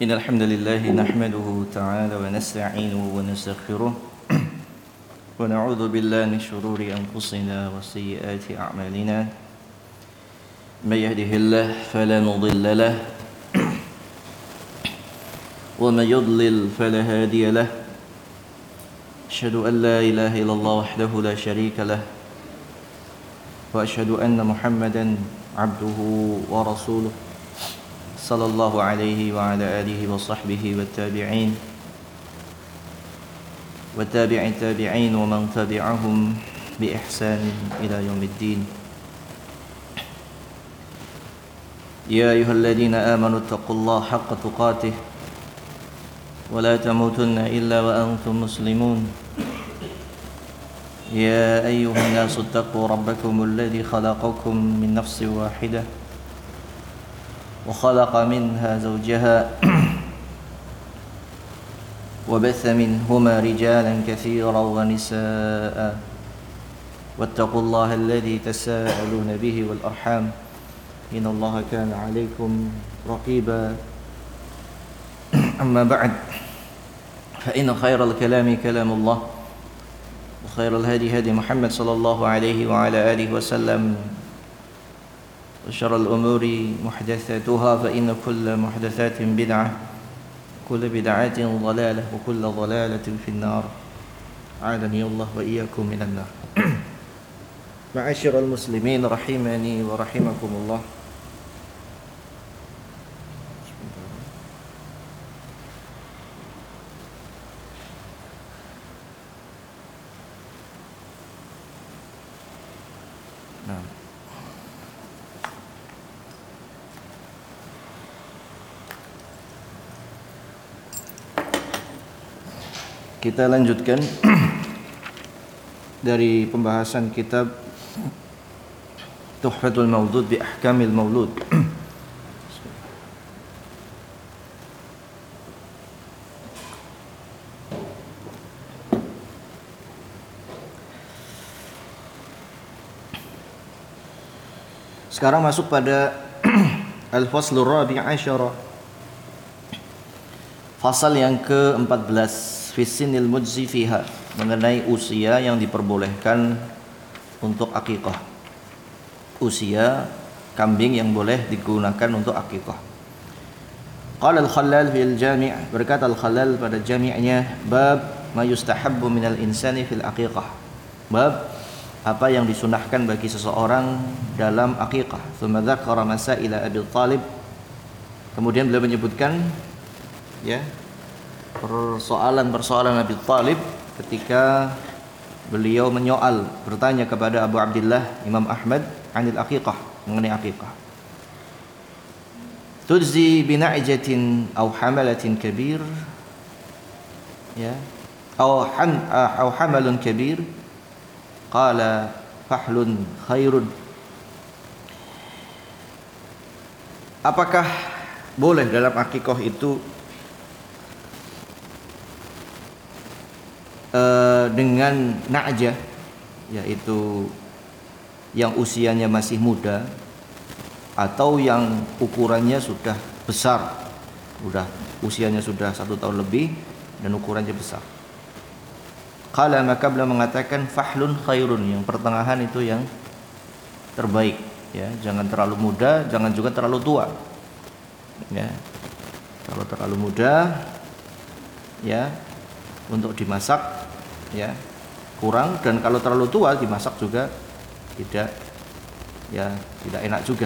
إن الحمد لله نحمده تعالى ونستعينه ونستغفره ونعوذ بالله من شرور أنفسنا وسيئات أعمالنا من يهده الله فلا مضل له ومن يضلل فلا هادي له أشهد أن لا إله إلا الله وحده لا شريك له وأشهد أن محمدا عبده ورسوله صلى الله عليه وعلى آله وصحبه والتابعين التابعين ومن تبعهم بإحسان إلى يوم الدين يا أيها الذين آمنوا اتقوا الله حق تقاته ولا تموتن إلا وأنتم مسلمون يا أيها الناس اتقوا ربكم الذي خلقكم من نفس واحدة وخلق منها زوجها وبث منهما رجالا كثيرا ونساء واتقوا الله الذي تساءلون به والأرحام إن الله كان عليكم رقيبا أما بعد فإن خير الكلام كلام الله وخير الهدي هدي محمد صلى الله عليه وعلى آله وسلم وشر الأمور محدثاتها فإن كل محدثات بدعة كل بدعة ضلالة وكل ضلالة في النار أعاذني الله وإياكم من النار معاشر المسلمين رحمني ورحمكم الله. Kita lanjutkan dari pembahasan kitab Tuhfatul Maulud bi Ahkamil Maulud. Sekarang masuk pada Al-Faslur Rabi' Asyara, fasal yang ke-14, Fisinil mujzi fiha, mengenai usia yang diperbolehkan untuk akikah. Usia kambing yang boleh digunakan untuk akikah. Qala al-Khallal fil Jami', berkata al-Khallal pada jami'nya, bab ma yustahabbu minal insani fil akikah. Bab apa yang disunahkan bagi seseorang dalam akikah. Tsumma dzakara masaila Abi Thalib. Kemudian beliau menyebutkan persoalan Abi Thalib ketika beliau bertanya kepada Abu Abdullah Imam Ahmad anil aqiqah, mengenai aqiqah. Tujzi bina'jatin aw hamalatin kabir, aw hamalun kabir, qala fahlun khairun. Apakah boleh dalam aqiqah itu dengan na'jah, yaitu yang usianya masih muda atau yang ukurannya sudah besar, usianya sudah 1 tahun lebih dan ukurannya besar. Qala, maka beliau mengatakan fahlun khairun, yang pertengahan itu yang terbaik, jangan terlalu muda, jangan juga terlalu tua. Kalau terlalu muda untuk dimasak kurang, dan kalau terlalu tua dimasak juga tidak enak juga.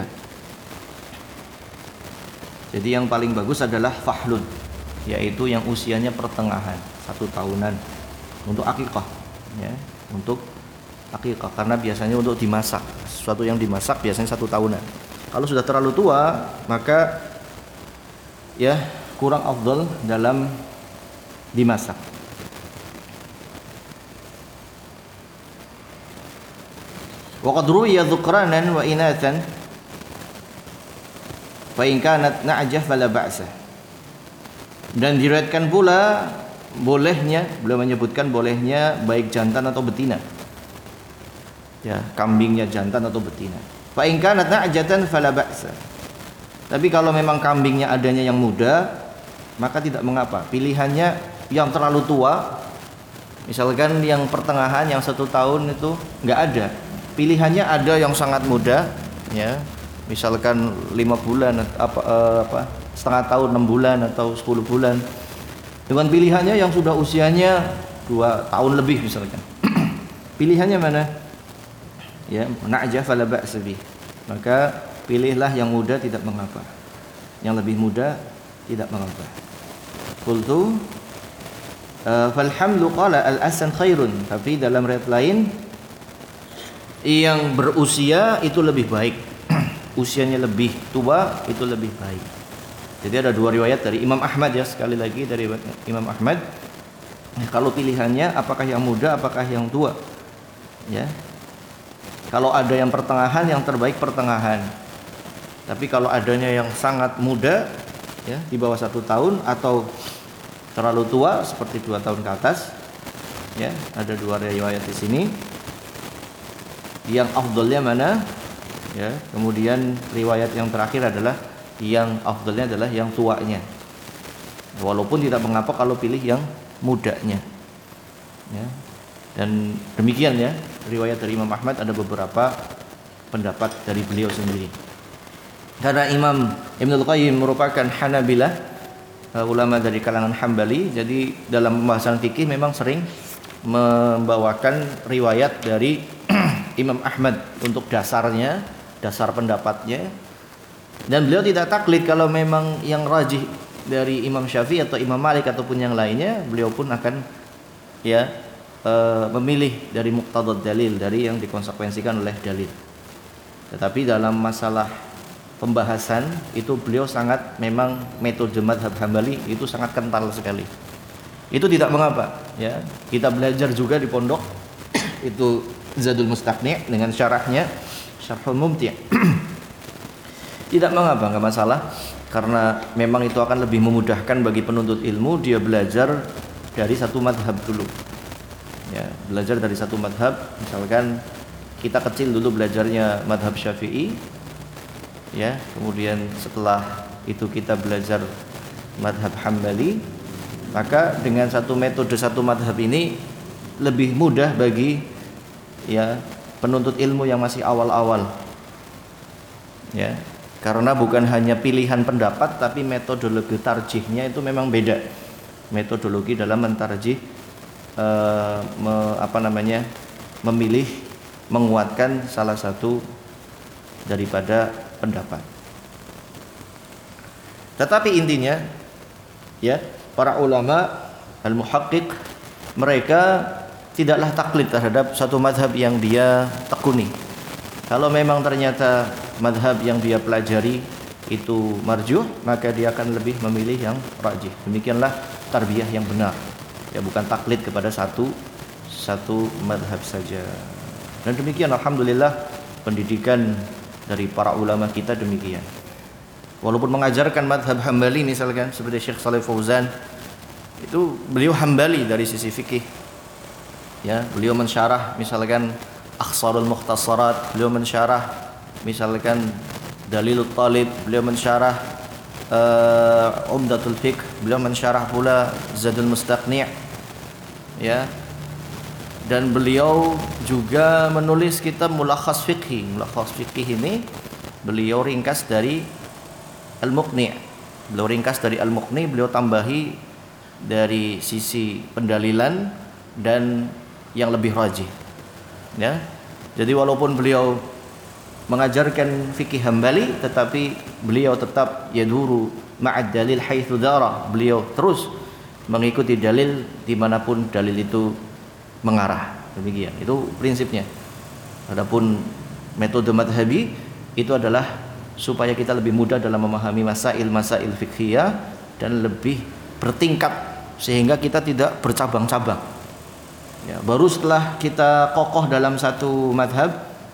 Jadi yang paling bagus adalah fahlun, yaitu yang usianya pertengahan, 1 tahunan, untuk akikah, untuk akikah, karena biasanya untuk dimasak, sesuatu yang dimasak biasanya 1 tahunan. Kalau sudah terlalu tua maka kurang afdal dalam dimasak. Waqad ruwiya dhukranan wa inathan fa in kanat na'jah fala ba'sa. Dan diriwayatkan pula bolehnya, beliau menyebutkan bolehnya baik jantan atau betina. Kambingnya jantan atau betina. Fa in kanat na'jatan fala ba'sa. Tapi kalau memang kambingnya adanya yang muda, maka tidak mengapa. Pilihannya yang terlalu tua, misalkan yang pertengahan, yang 1 tahun itu nggak ada. Pilihannya ada yang sangat muda, ya, misalkan 5 bulan, setengah tahun, 6 bulan atau 10 bulan. Dengan pilihannya yang sudah usianya 2 tahun lebih misalkan. Pilihannya mana? Ya, na'ja fala ba'sa bih. Maka pilihlah yang muda, tidak mengapa. Yang lebih muda tidak mengapa. Qultu falhamlu qala al-asan khairun. Tapi dalam riwayat lain yang berusia itu lebih baik. Usianya lebih tua itu lebih baik. Jadi ada 2 riwayat dari Imam Ahmad, ya, sekali lagi dari Imam Ahmad. Kalau pilihannya apakah yang muda apakah yang tua? Ya. Kalau ada yang pertengahan, yang terbaik pertengahan. Tapi kalau adanya yang sangat muda, ya, di bawah 1 tahun atau terlalu tua seperti 2 tahun ke atas, ya, ada 2 riwayat di sini. Yang afdalnya mana? Ya, kemudian riwayat yang terakhir adalah yang afdalnya adalah yang tuanya. Walaupun tidak mengapa kalau pilih yang mudanya. Ya. Dan demikian, ya, riwayat dari Imam Ahmad ada beberapa pendapat dari beliau sendiri. Karena Imam Ibnul Qayyim merupakan Hanabilah, ulama dari kalangan Hambali, jadi dalam pembahasan fikih memang sering membawakan riwayat dari Imam Ahmad untuk dasarnya, dasar pendapatnya. Dan beliau tidak taklid kalau memang yang rajih dari Imam Syafi'i atau Imam Malik ataupun yang lainnya, beliau pun akan, ya, memilih dari muqtadad dalil, dari yang dikonsekuensikan oleh dalil. Tetapi dalam masalah pembahasan itu beliau sangat, memang metode mazhab Hambali itu sangat kental sekali. Itu tidak mengapa, ya. Kita belajar juga di pondok itu Zadul Mustaqni' dengan syarahnya, Syarhul Mumti'. Tidak mengapa, enggak masalah, karena memang itu akan lebih memudahkan bagi penuntut ilmu dia belajar dari satu mazhab dulu. Ya, belajar dari satu mazhab, misalkan kita kecil dulu belajarnya mazhab Syafi'i, ya, kemudian setelah itu kita belajar mazhab Hambali, maka dengan satu metode, satu mazhab ini lebih mudah bagi, ya, penuntut ilmu yang masih awal-awal, ya, karena bukan hanya pilihan pendapat tapi metodologi tarjihnya itu memang beda. Metodologi dalam mentarjih, memilih, menguatkan salah satu daripada pendapat. Tetapi intinya, ya, para ulama al-muhaqqiq mereka tidaklah taklid terhadap satu mazhab yang dia tekuni. Kalau memang ternyata mazhab yang dia pelajari itu marjuh, maka dia akan lebih memilih yang rajih. Demikianlah tarbiyah yang benar. Ya, bukan taklid kepada satu mazhab saja. Dan demikian alhamdulillah pendidikan dari para ulama kita demikian. Walaupun mengajarkan mazhab Hambali misalkan seperti Syekh Shalih Fauzan, itu beliau Hambali dari sisi fikih. Ya, beliau mensyarah misalkan Akhsarul Mukhtasarat, beliau mensyarah misalkan Dalilut Talib, beliau mensyarah Umdatul Fiqh, beliau mensyarah pula Zadul Mustaqni', ya. Dan beliau juga menulis kitab Mulakhas Fiqhi. Mulakhas Fiqhi ini beliau ringkas dari Al-Muqni'. Beliau ringkas dari Al-Muqni', beliau tambahi dari sisi pendalilan dan yang lebih rajih. Ya. Jadi walaupun beliau mengajarkan fikih Hambali, tetapi beliau tetap yaduru ma'ad dalil haitsu dara. Beliau terus mengikuti dalil dimanapun dalil itu mengarah. Demikian, itu prinsipnya. Adapun metode madhabi itu adalah supaya kita lebih mudah dalam memahami masail fiqhiyah dan lebih bertingkat sehingga kita tidak bercabang-cabang. Ya, baru setelah kita kokoh dalam satu madhab,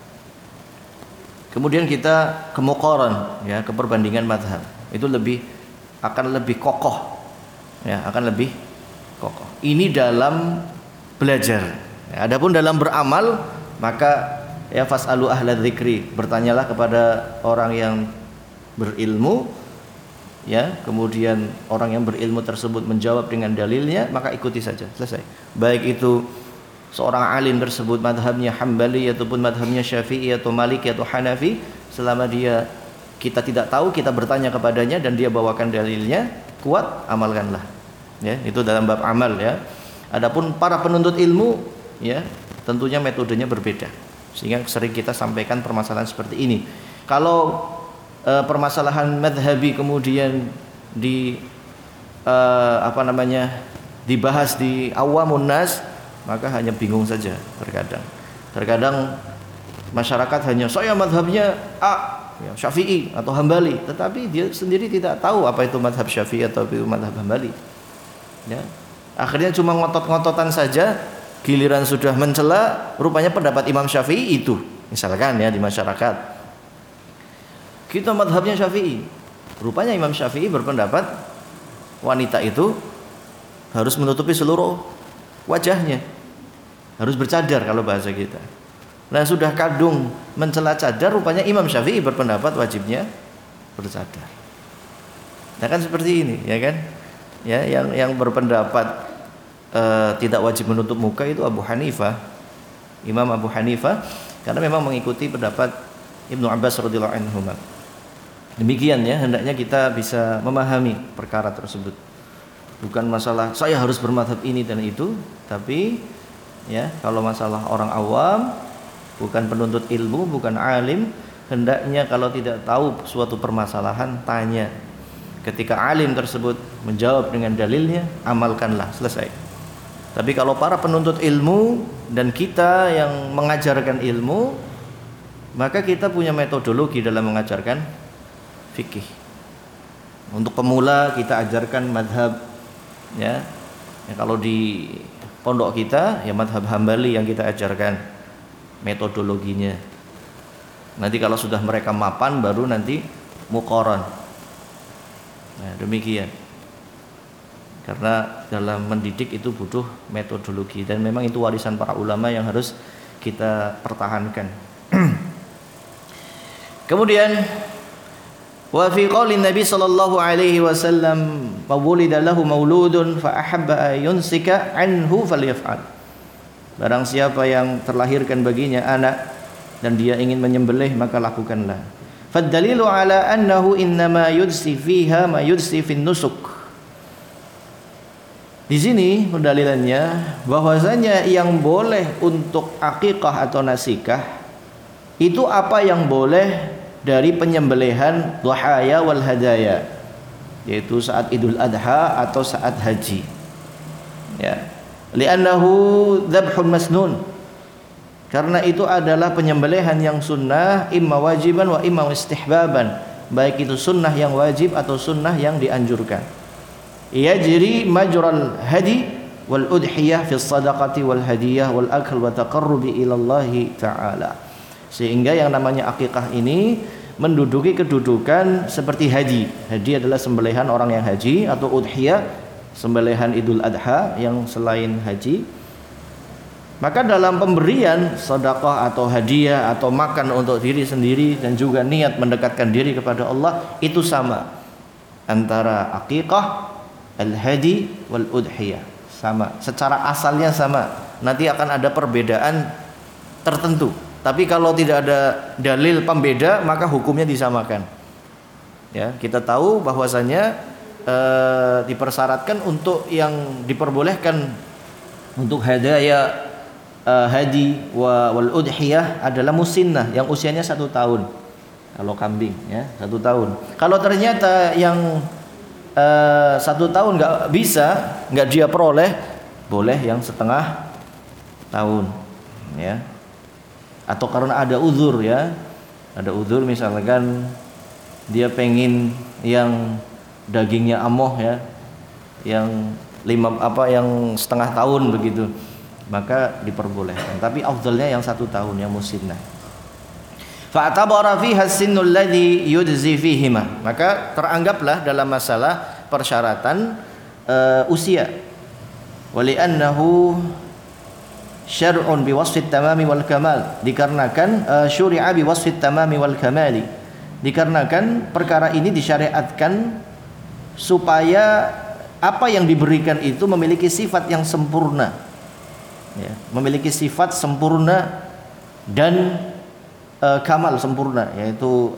kemudian kita ke muqaran, ya, ke perbandingan madhab. Itu akan lebih kokoh, ya, akan lebih kokoh. Ini dalam belajar. Ya, adapun dalam beramal, maka ya fas'alu ahla dzikri, bertanyalah kepada orang yang berilmu ya, kemudian orang yang berilmu tersebut menjawab dengan dalilnya, maka ikuti saja, selesai. Baik itu seorang alim tersebut madhabnya Hambali ataupun madhabnya Syafi'i atau Maliki atau Hanafi, selama kita tidak tahu, kita bertanya kepadanya dan dia bawakan dalilnya kuat, amalkanlah. Ya, itu dalam bab amal ya. Adapun para penuntut ilmu ya, tentunya metodenya berbeda. Sehingga sering kita sampaikan permasalahan seperti ini. Kalau permasalahan madhabi kemudian dibahas di awamun nas, maka hanya bingung saja terkadang. Terkadang masyarakat hanya saya madhabnya A, ya, Syafi'i atau Hambali, tetapi dia sendiri tidak tahu apa itu madhab Syafi'i atau itu madhab Hambali. Ya. Akhirnya cuma ngotot-ngototan saja, giliran sudah mencela, rupanya pendapat Imam Syafi'i itu, misalkan ya di masyarakat. Kita madhabnya Syafi'i, rupanya Imam Syafi'i berpendapat wanita itu harus menutupi seluruh wajahnya, harus bercadar kalau bahasa kita. Nah, sudah kadung mencela cadar, rupanya Imam Syafi'i berpendapat wajibnya bercadar. Nah, kan seperti ini, ya kan? Ya, yang berpendapat tidak wajib menutup muka itu Abu Hanifah, Imam Abu Hanifah, karena memang mengikuti pendapat Ibnu Abbas radhiyallahu anhu. Demikian ya, hendaknya kita bisa memahami perkara tersebut. Bukan masalah saya harus bermadhab ini dan itu, tapi ya, kalau masalah orang awam, bukan penuntut ilmu, bukan alim, hendaknya kalau tidak tahu suatu permasalahan, tanya. Ketika alim tersebut menjawab dengan dalilnya, amalkanlah, selesai. Tapi kalau para penuntut ilmu dan kita yang mengajarkan ilmu, maka kita punya metodologi dalam mengajarkan fikih. Untuk pemula kita ajarkan madhab ya. Kalau di pondok kita ya madhab Hambali yang kita ajarkan metodologinya. Nanti kalau sudah mereka mapan baru nanti muqaran. Nah, demikian. Karena dalam mendidik itu butuh metodologi dan memang itu warisan para ulama yang harus kita pertahankan. Kemudian wa fi qauli Nabi sallallahu alaihi wasallam fawulida lahu mauludun fa ahabba yunsika anhu falyaf'al. Barang siapa yang terlahirkan baginya anak dan dia ingin menyembelih, maka lakukanlah. Fad-dalilu ala annahu innama yudsi fiha ma yudsi fin nusuk. Di sini pendalilannya bahwasanya yang boleh untuk akikah atau nasikah itu apa yang boleh dari penyembelihan duhaya wal hadaya, yaitu saat Idul Adha atau saat haji. Ya. Li'annahu dzabhun masnun. Karena itu adalah penyembelihan yang sunnah, imma wajiban wa imma istihbaban. Baik itu sunnah yang wajib atau sunnah yang dianjurkan. Yajri majral hadi wal udhiyah fi sadaqati wal hadiyah wal akl wa taqarrubi ila Allah taala. Sehingga yang namanya akikah ini menduduki kedudukan seperti haji. Haji adalah sembelihan orang yang haji, atau udhiyah sembelihan Idul Adha yang selain haji. Maka dalam pemberian sedekah atau hadiah atau makan untuk diri sendiri dan juga niat mendekatkan diri kepada Allah itu sama antara akikah, al-hadi wal udhiyah, sama, secara asalnya sama. Nanti akan ada perbedaan tertentu. Tapi kalau tidak ada dalil pembeda, maka hukumnya disamakan. Ya, kita tahu bahwasanya dipersyaratkan untuk yang diperbolehkan untuk hadiah hadi wal udhiyah adalah musinnah yang usianya 1 tahun. Kalau kambing ya 1 tahun. Kalau ternyata yang 1 tahun nggak bisa, nggak dia peroleh, boleh yang 1/2 tahun. Ya. Atau karena ada uzur ya, ada uzur misalkan dia pengen yang dagingnya amoh ya, yang 1/2 tahun begitu, maka diperbolehkan. Tapi afdalnya yang 1 tahun yang musinnah. Fa'tabara fiha as-sinnul ladzi yujzi fihima. Maka teranggaplah dalam masalah persyaratan usia. Wali'annahu syar'un biwasfit tamami wal kamal, dikarenakan syuri'a biwasfit tamami wal kamali, dikarenakan perkara ini disyariatkan supaya apa yang diberikan itu memiliki sifat yang sempurna, ya, memiliki sifat sempurna dan kamal sempurna, yaitu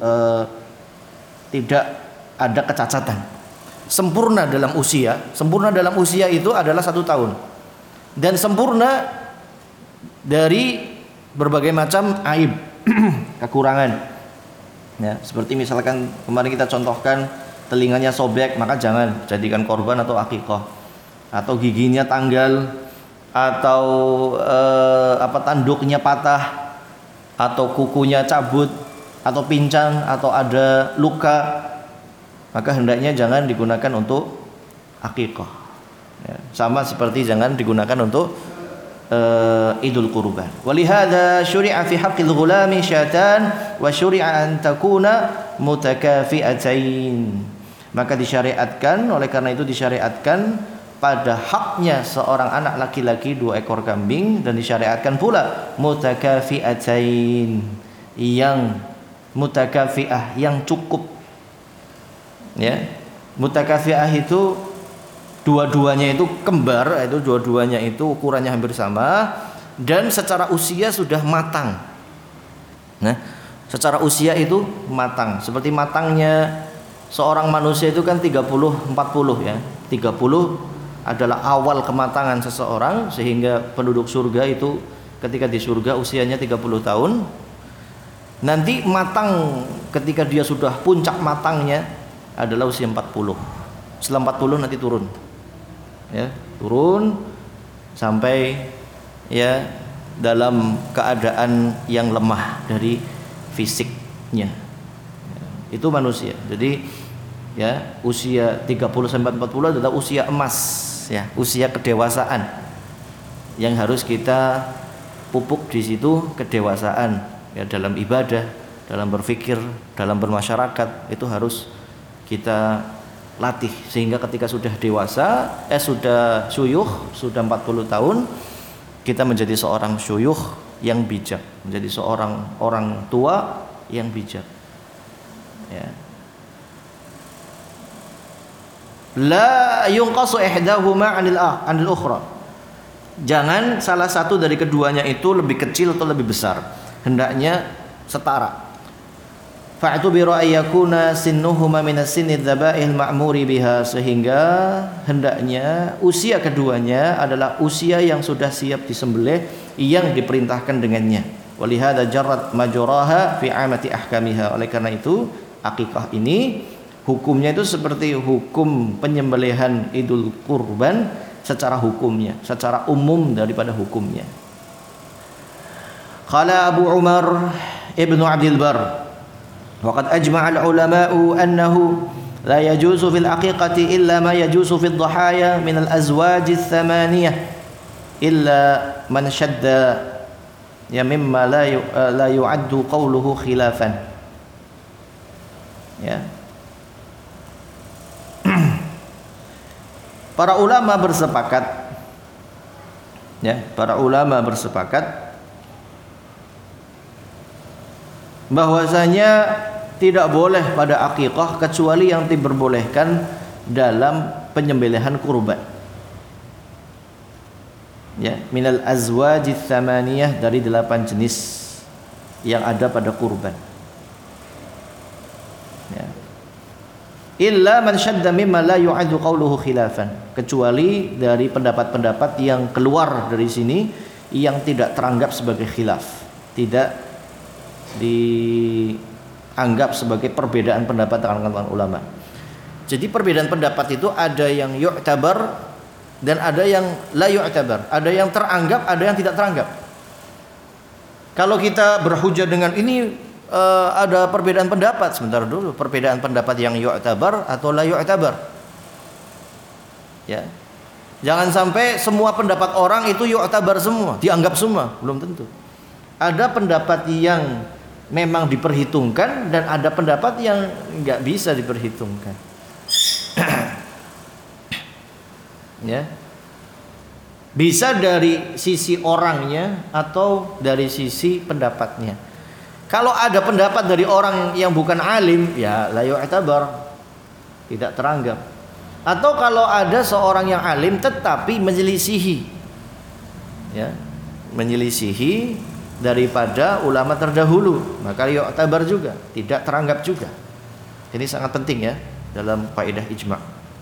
tidak ada kecacatan. Sempurna dalam usia itu adalah 1 tahun, dan sempurna dari berbagai macam aib kekurangan, ya, seperti misalkan kemarin kita contohkan telinganya sobek, maka jangan jadikan korban atau akikah. Atau giginya tanggal, atau tanduknya patah, atau kukunya cabut, atau pincang, atau ada luka, maka hendaknya jangan digunakan untuk akikah, ya, sama seperti jangan digunakan untuk idul kurban. Walihada syuri'a fi haqqil ghulami syatan wa syuri'a an takuna mutakafi'atain. Maka disyariatkan, oleh karena itu disyariatkan pada haknya seorang anak laki-laki 2 ekor kambing, dan disyariatkan pula mutakafi'atain, yang mutakafi'ah, yang cukup, ya. Mutakafi'ah itu dua-duanya itu kembar, itu dua-duanya itu ukurannya hampir sama dan secara usia sudah matang. Nah, secara usia itu matang, seperti matangnya seorang manusia itu kan 30-40, ya. 30 adalah awal kematangan seseorang, sehingga penduduk surga itu ketika di surga usianya 30 tahun. Nanti matang ketika dia sudah puncak matangnya adalah usia 40. Setelah 40 nanti turun. Ya, turun sampai, ya, dalam keadaan yang lemah dari fisiknya. Itu manusia. Jadi, ya, usia 30 sampai 40 adalah usia emas, ya, usia kedewasaan yang harus kita pupuk di situ, kedewasaan, ya, dalam ibadah, dalam berpikir, dalam bermasyarakat, itu harus kita latih sehingga ketika sudah dewasa, sudah syuyukh, sudah 40 tahun, kita menjadi seorang syuyukh yang bijak, menjadi seorang orang tua yang bijak, ya. La yunqasu ihdahuma 'anil ukhra. Jangan salah satu dari keduanya itu lebih kecil atau lebih besar, hendaknya setara. Fa'tubiru ayyakuna sinnuhuma minas sinni dzaba'il ma'muri biha, sehingga hendaknya usia keduanya adalah usia yang sudah siap disembelih, yang diperintahkan dengannya. Walihada jarrat majuraha fi 'amati ahkamiha. Oleh karena itu akikah ini hukumnya itu seperti hukum penyembelihan idul kurban secara hukumnya, secara umum daripada hukumnya. Qala Abu Umar Ibnu Abdul Bar, waqad ajma'a al-ulama'u annahu la yajuzu fil aqiqati illa ma yajuzu fil dhahaya min al-azwaj ats-thamaniyah illa man shadda, ya, mimma la yu'addu qawluhu khilafan, ya. Para ulama bersepakat, ya, para ulama bersepakat bahwasanya tidak boleh pada akikah kecuali yang diperbolehkan dalam penyembelihan kurban, ya, minal azwajits tsamaniyah, dari 8 jenis yang ada pada kurban, ya. Illa man syadda mimma la yu'addu qawluhu khilafan, kecuali dari pendapat-pendapat yang keluar dari sini yang tidak teranggap sebagai khilaf, tidak dianggap sebagai perbedaan pendapat kalangan ulama. Jadi perbedaan pendapat itu ada yang yu'tabar dan ada yang la yu'tabar, ada yang teranggap, ada yang tidak teranggap. Kalau kita berhujjah dengan ini, ada perbedaan pendapat, sebentar dulu, perbedaan pendapat yang yu'tabar atau la yu'tabar, ya. Jangan sampai semua pendapat orang itu yu'tabar semua, dianggap semua, belum tentu. Ada pendapat yang memang diperhitungkan dan ada pendapat yang enggak bisa diperhitungkan. Ya. Bisa dari sisi orangnya atau dari sisi pendapatnya. Kalau ada pendapat dari orang yang bukan alim, ya la yu'tabar, tidak teranggap. Atau kalau ada seorang yang alim tetapi menyelisihi, ya, menyelisihi daripada ulama terdahulu, maka yu'tabar juga, tidak teranggap juga. Ini sangat penting ya dalam kaidah ijma'.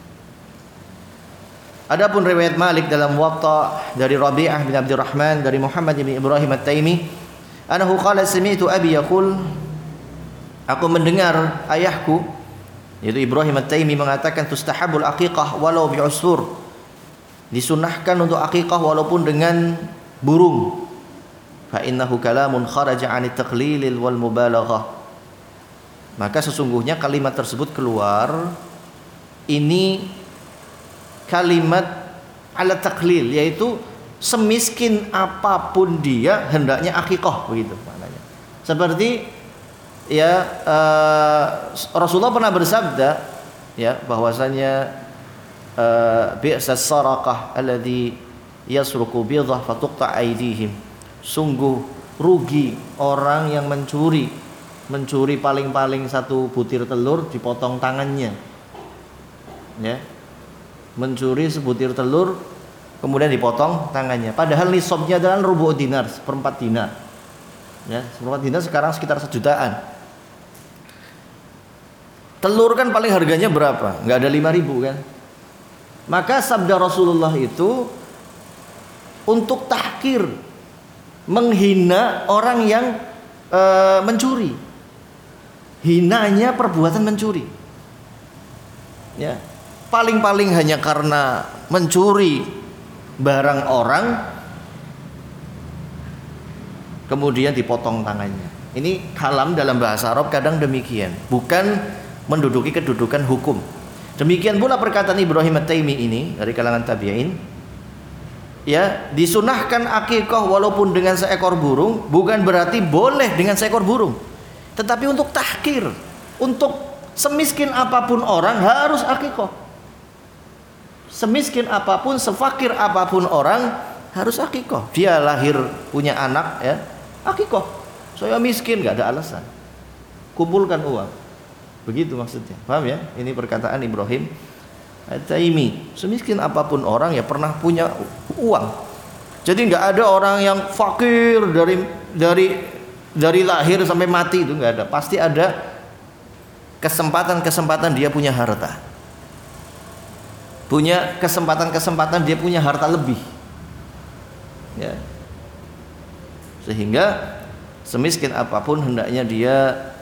Adapun riwayat Malik dalam Muwatta dari Rabi'ah bin Abdurrahman dari Muhammad bin Ibrahim At-Taimi, anahu qala sami'tu abi yaqul, aku mendengar ayahku yaitu Ibrahim At-Taimi mengatakan, tustahabul aqiqah walau bi'usfur, disunahkan untuk aqiqah walaupun dengan burung. Fa innahu kalamun kharaja 'anit taqlilil wal mubalaghah, maka sesungguhnya kalimat tersebut keluar ini kalimat ala taqlil, yaitu semiskin apapun dia hendaknya aqiqah, begitu maknanya. Seperti ya, Rasulullah pernah bersabda ya bahwasanya bi'sas saraqah alladhi yasruqu bidhah fatuqta aydihim, sungguh rugi orang yang mencuri paling-paling satu butir telur dipotong tangannya, ya, mencuri sebutir telur kemudian dipotong tangannya, padahal nisabnya adalah rubu' dinar, seperempat dinar, ya, seperempat dinar sekarang sekitar 1 jutaan. Telur kan paling harganya berapa? Nggak ada 5.000 kan? Maka sabda Rasulullah itu untuk tahkir, menghina orang yang mencuri. Hinanya perbuatan mencuri. Ya, paling-paling hanya karena mencuri barang orang kemudian dipotong tangannya. Ini kalam dalam bahasa Arab kadang demikian, bukan menduduki kedudukan hukum. Demikian pula perkataan Ibrahim At-Taimi ini dari kalangan tabi'in, ya, disunahkan akikah walaupun dengan seekor burung, bukan berarti boleh dengan seekor burung, tetapi untuk tahkir, untuk semiskin apapun orang harus akikah. Semiskin apapun, sefakir apapun orang harus akikah. Dia lahir punya anak, ya, akikah. Saya miskin, nggak ada alasan, kumpulkan uang. Begitu maksudnya, paham ya? Ini perkataan Ibrahim At-Taimi. Semiskin apapun orang ya pernah punya uang. Jadi nggak ada orang yang fakir dari lahir sampai mati, itu nggak ada. Pasti ada kesempatan dia punya harta, punya kesempatan dia punya harta lebih, ya. Sehingga semiskin apapun hendaknya dia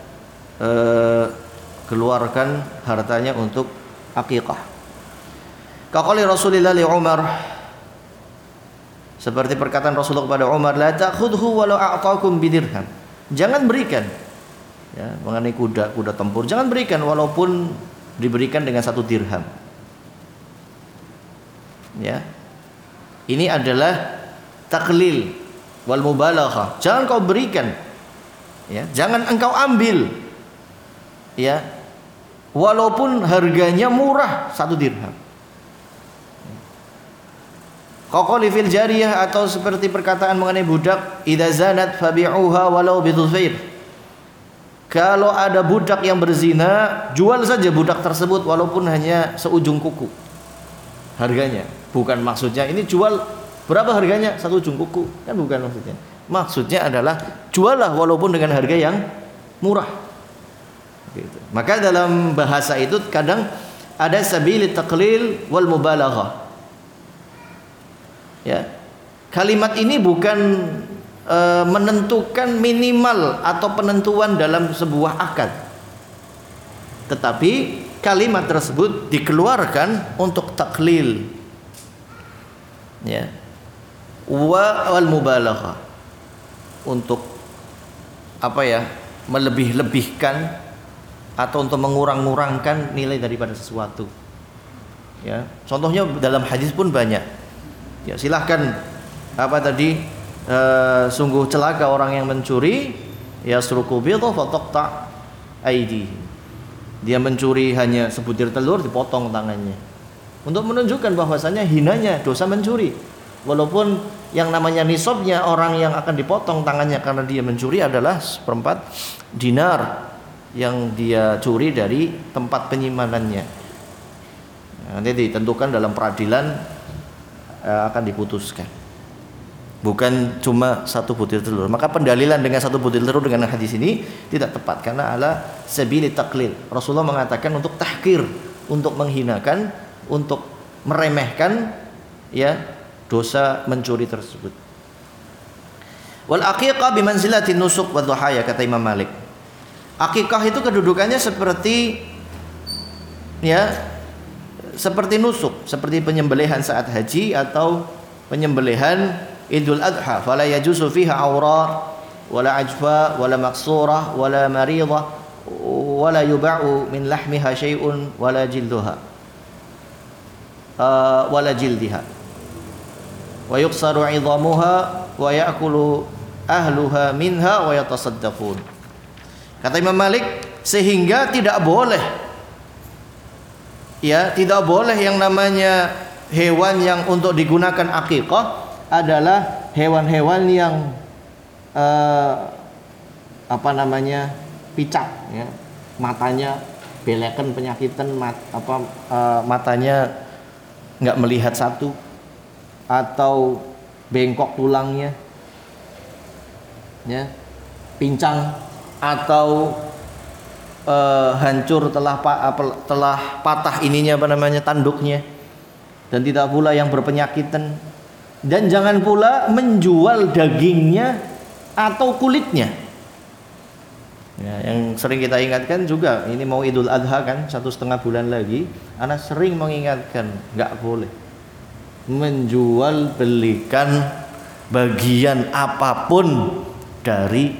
keluarkan hartanya untuk akikah. Kaqali Rasulullah li Umar, seperti perkataan Rasulullah kepada Umar, la ta'khudhu walau a'takum bidirham, jangan berikan, ya, mengenai kuda tempur, jangan berikan walaupun diberikan dengan 1 dirham, ya. Ini adalah taklil wal mubalaghah, jangan kau berikan, ya, jangan engkau ambil, ya, walaupun harganya murah 1 dirham. Qaqali fil jariyah, atau seperti perkataan mengenai budak, idza zanat fabi'uha walau bidhufair, kalau ada budak yang berzina, jual saja budak tersebut walaupun hanya seujung kuku harganya. Bukan maksudnya ini jual berapa harganya, 1 ujung kuku, kan bukan maksudnya. Maksudnya adalah juallah walaupun dengan harga yang murah, gitu. Maka dalam bahasa itu kadang ada sabilit taqlil wal mubalaghah, ya. Kalimat ini bukan menentukan minimal atau penentuan dalam sebuah akad, tetapi kalimat tersebut dikeluarkan untuk taklil, ya, wal mubalaghah, untuk apa ya, melebih-lebihkan atau untuk mengurang-ngurangkan nilai daripada sesuatu, ya. Contohnya dalam hadis pun banyak, ya. Silahkan apa tadi, sungguh celaka orang yang mencuri, yasruqu bidhah fatuqta aydihim, dia mencuri hanya sebutir telur dipotong tangannya, untuk menunjukkan bahwasanya hinanya dosa mencuri, walaupun yang namanya nisabnya orang yang akan dipotong tangannya karena dia mencuri adalah 1/4 dinar yang dia curi dari tempat penyimpanannya. Nanti ditentukan dalam peradilan, akan diputuskan. Bukan cuma satu butir telur. Maka pendalilan dengan satu butir telur dengan hadis ini tidak tepat, karena ala sabili taklil. Rasulullah mengatakan untuk tahkir, untuk menghinakan, untuk meremehkan ya dosa mencuri tersebut. Wal aqiqah bimanzilatin nusuk wa dhuhaya, kata Imam Malik. Akikah itu kedudukannya seperti ya seperti nusuk, seperti penyembelihan saat haji atau penyembelihan Idul Adha. Fala yajuzu fiha awra wala ajfa wala maqsurah wala maridah wala yuba'u min lahmiha syai'un wala jilduha wala jildiha wa yuqsaru 'idhamuha wa ya'kulu ahluha minha wa yatasaddaqun. Kata Imam Malik, sehingga tidak boleh ya, tidak boleh yang namanya hewan yang untuk digunakan akikah adalah hewan-hewan yang picak ya, matanya belekan penyakitan, matanya nggak melihat satu, atau bengkok tulangnya ya, pincang, atau hancur telah patah ininya tanduknya, dan tidak pula yang berpenyakitan. Dan jangan pula menjual dagingnya atau kulitnya ya, yang sering kita ingatkan juga, ini mau Idul Adha kan, 1,5 bulan lagi. Anak sering mengingatkan, nggak boleh menjual belikan bagian apapun dari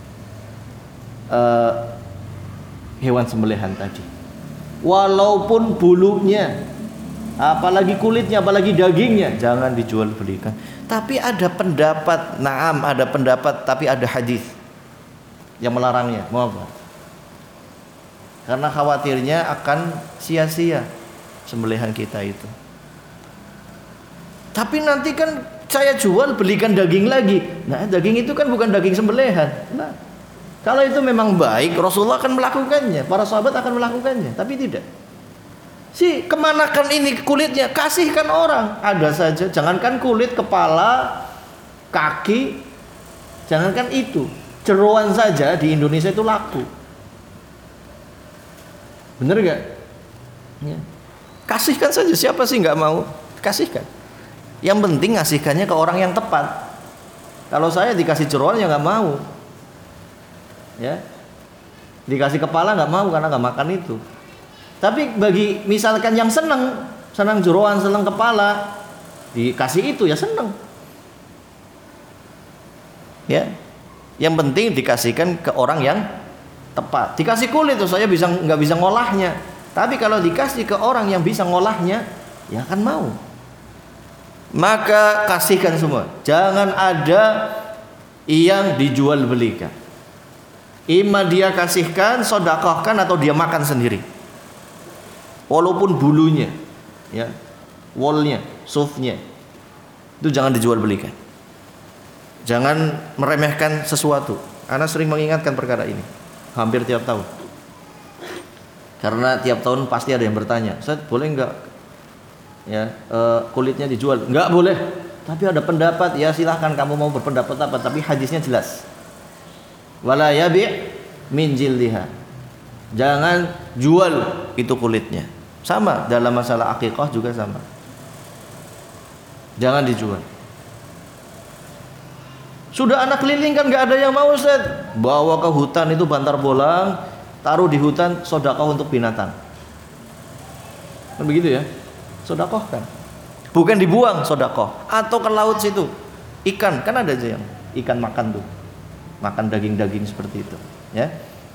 hewan sembelihan tadi, walaupun bulunya, apalagi kulitnya, apalagi dagingnya, jangan dijual belikan. Tapi ada pendapat, ada pendapat, tapi ada hadis yang melarangnya. Mengapa? Karena khawatirnya akan sia-sia sembelihan kita itu. Tapi nanti kan saya jual belikan daging lagi. Nah, daging itu kan bukan daging sembelihan. Nah, kalau itu memang baik, Rasulullah akan melakukannya, para sahabat akan melakukannya. Tapi tidak. Kemanakan ini kulitnya, kasihkan orang. Ada saja, jangankan kulit, kepala, kaki, jangankan itu, jeroan saja di Indonesia itu laku. Bener gak? Ya. Kasihkan saja, siapa sih nggak mau? Kasihkan. Yang penting ngasihkannya ke orang yang tepat. Kalau saya dikasih jeroan ya nggak mau, ya, dikasih kepala nggak mau karena nggak makan itu. Tapi bagi misalkan yang senang jeroan, senang kepala, dikasih itu ya senang. Ya, yang penting dikasihkan ke orang yang tepat. Dikasih kulit tuh saya nggak bisa ngolahnya. Tapi kalau dikasih ke orang yang bisa ngolahnya, ya akan mau. Maka kasihkan semua. Jangan ada yang dijual belikan. Ima dia kasihkan, sedekahkan, atau dia makan sendiri. Walaupun bulunya, ya, woolnya, sufnya, itu jangan dijual belikan. Jangan meremehkan sesuatu. Ana sering mengingatkan perkara ini, hampir tiap tahun. Karena tiap tahun pasti ada yang bertanya, Ustaz, boleh nggak ya kulitnya dijual? Nggak boleh. Tapi ada pendapat, ya silahkan kamu mau berpendapat apa. Tapi hadisnya jelas. Wala yabi' min jildiha. Jangan jual itu kulitnya. Sama dalam masalah akikah juga sama. Jangan dijual. Sudah anak keliling kan nggak ada yang mau, Ustaz. Bawa ke hutan itu bantar bolang, taruh di hutan, sedekah untuk binatang. Kan begitu ya? Sedekah kan. Bukan dibuang, sedekah. Atau ke laut situ. Ikan, kan ada aja yang ikan makan tuh. Makan daging-daging seperti itu, ya.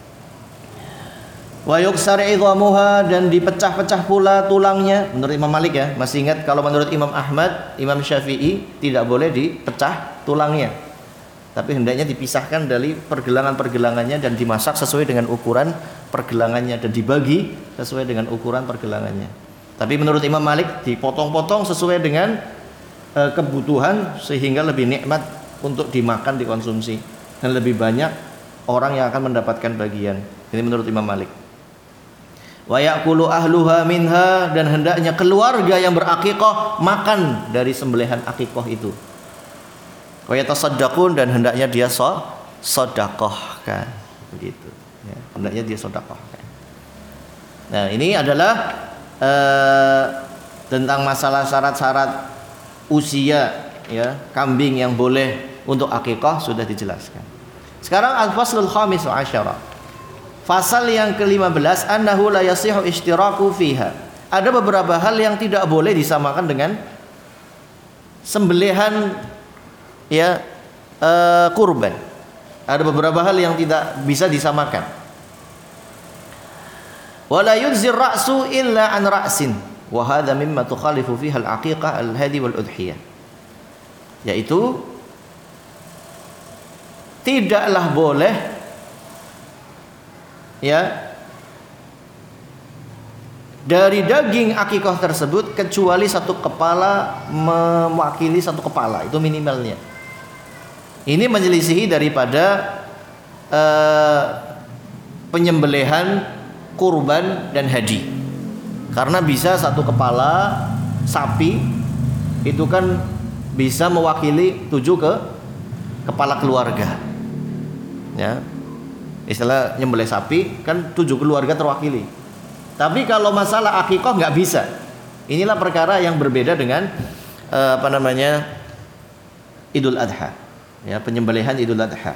Wa yuksar idhamuha, dan dipecah-pecah pula tulangnya. Menurut Imam Malik ya, masih ingat kalau menurut Imam Ahmad, Imam Syafi'i tidak boleh dipecah tulangnya. Tapi hendaknya dipisahkan dari pergelangan-pergelangannya dan dimasak sesuai dengan ukuran pergelangannya dan dibagi sesuai dengan ukuran pergelangannya. Tapi menurut Imam Malik dipotong-potong sesuai dengan kebutuhan sehingga lebih nikmat untuk dimakan, dikonsumsi, dan lebih banyak orang yang akan mendapatkan bagian. Ini menurut Imam Malik. Wa ya'kulu ahluha minha, dan hendaknya keluarga yang berakikah makan dari sembelihan akikah itu. Wa yatasaddaqun, dan hendaknya dia sedekahkan. Begitu. Ya, hendaknya dia sedekahkan. Nah, ini adalah tentang masalah syarat-syarat usia ya kambing yang boleh untuk akikah sudah dijelaskan. Sekarang al-faslul khamis asyara. Fasal yang ke-15, annahu la yasihu ishtiraku fiha. Ada beberapa hal yang tidak boleh disamakan dengan sembelihan ya kurban. Ada beberapa hal yang tidak bisa disamakan. Wala yujzir ra'su illa an ra'sin, wa hadha mimma tukhalifu fiha al-aqiqah al-hadi wal udhiyah. Yaitu tidaklah boleh ya dari daging akikah tersebut kecuali satu kepala mewakili satu kepala, itu minimalnya. Ini menyelisihi daripada penyembelihan kurban dan haji, karena bisa satu kepala sapi itu kan bisa mewakili 7 kepala keluarga ya. Istilah nyembelih sapi kan 7 keluarga terwakili. Tapi kalau masalah akikah nggak bisa. Inilah perkara yang berbeda dengan Idul Adha. Ya, penyembelihan Idul Adha.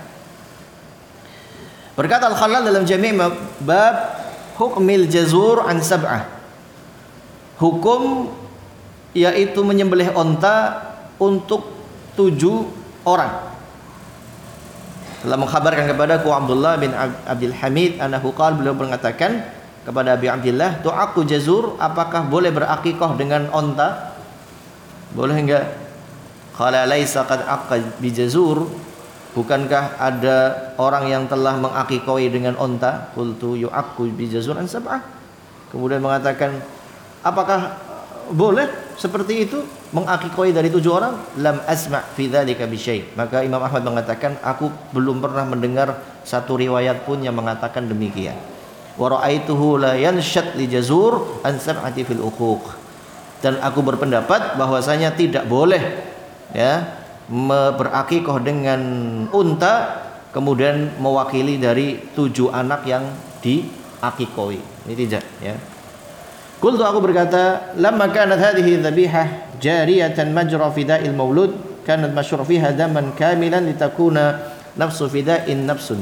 Berkata Al-Khalal dalam Jami' bab hukmil jazur an sab'ah. Hukum yaitu menyembelih onta untuk 7 orang. Telah mengkhabarkan kepadaku Abdullah bin Abdul Hamid annahu qala, beliau mengatakan kepada Abi Abdullah, tu'aqu jazur, apakah boleh berakikah dengan onta? Boleh enggak? Qala laisa qad aqqa bi jazur, bukankah ada orang yang telah mengakikahi dengan onta? Qultu yu'aqu bi jazur an sab'ah. Kemudian mengatakan, apakah boleh seperti itu mengakikahi dari 7 orang? Lam asma' fi dzalika bi syai'. Maka Imam Ahmad mengatakan, aku belum pernah mendengar satu riwayat pun yang mengatakan demikian. Wa ra'aituhu la yanshat li jazur an sab'ati fil uquq. Dan aku berpendapat bahwasanya tidak boleh ya berakikah dengan unta kemudian mewakili dari 7 anak yang diakikahi. Ini tidak ya. Qultu, aku berkata, lamma kanat hadhihi dzabihah jariyatan majra fida'il maulud, kanat masyhur fiha daman kamilan litakuna nafsu fida'in nafsun.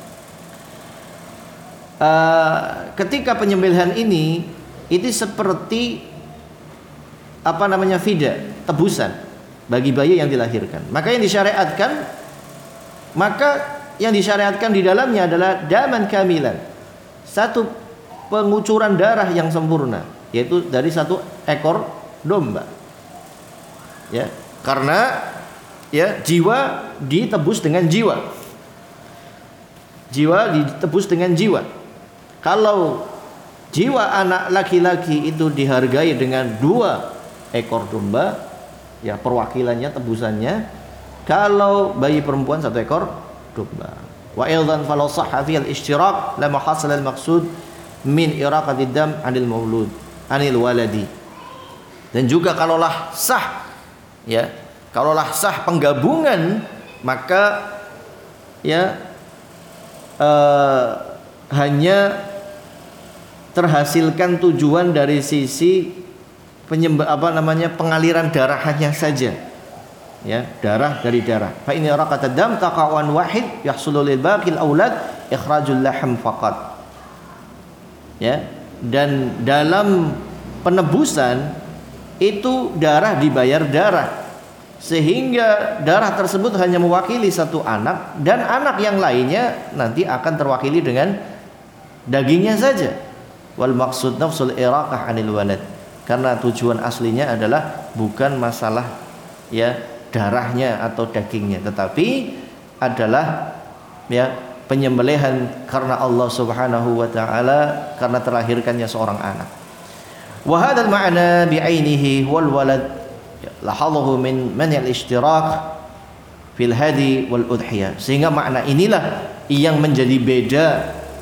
Ketika penyembelihan ini itu seperti fida, tebusan bagi bayi yang dilahirkan. Maka yang disyariatkan di dalamnya adalah daman kamilan, satu pengucuran darah yang sempurna, yaitu dari 1 ekor domba. Ya, karena ya jiwa ditebus dengan jiwa. Jiwa ditebus dengan jiwa. Kalau jiwa anak laki-laki itu dihargai dengan 2 ekor domba, ya perwakilannya, tebusannya. Kalau bayi perempuan 1 ekor domba. Wa aidan falau sahha fi al-ishtirak lama hasala al-maqsud min iraqatid dam anil maulud anil waladi. Dan juga kalaulah sah penggabungan, maka ya hanya terhasilkan tujuan dari sisi pengaliran darahnya saja. Ya, darah dari darah. Fa in iraqatad dam taqawan wahid yahsulu lil baqil aulad ikhrajul lahm faqat. Ya, dan dalam penebusan itu darah dibayar darah, sehingga darah tersebut hanya mewakili 1 anak, dan anak yang lainnya nanti akan terwakili dengan dagingnya saja. Wal maqsud nafsul iraqah anil walad, karena tujuan aslinya adalah bukan masalah ya darahnya atau dagingnya, tetapi adalah ya penyembelihan karena Allah Subhanahu wa taala, karena terlahirkannya seorang anak. Wa hadzal ma'na bi'ainihi wal walad lahadhahu min al ishtirak fil hadi wal udhiyah. Sehingga makna inilah yang menjadi beda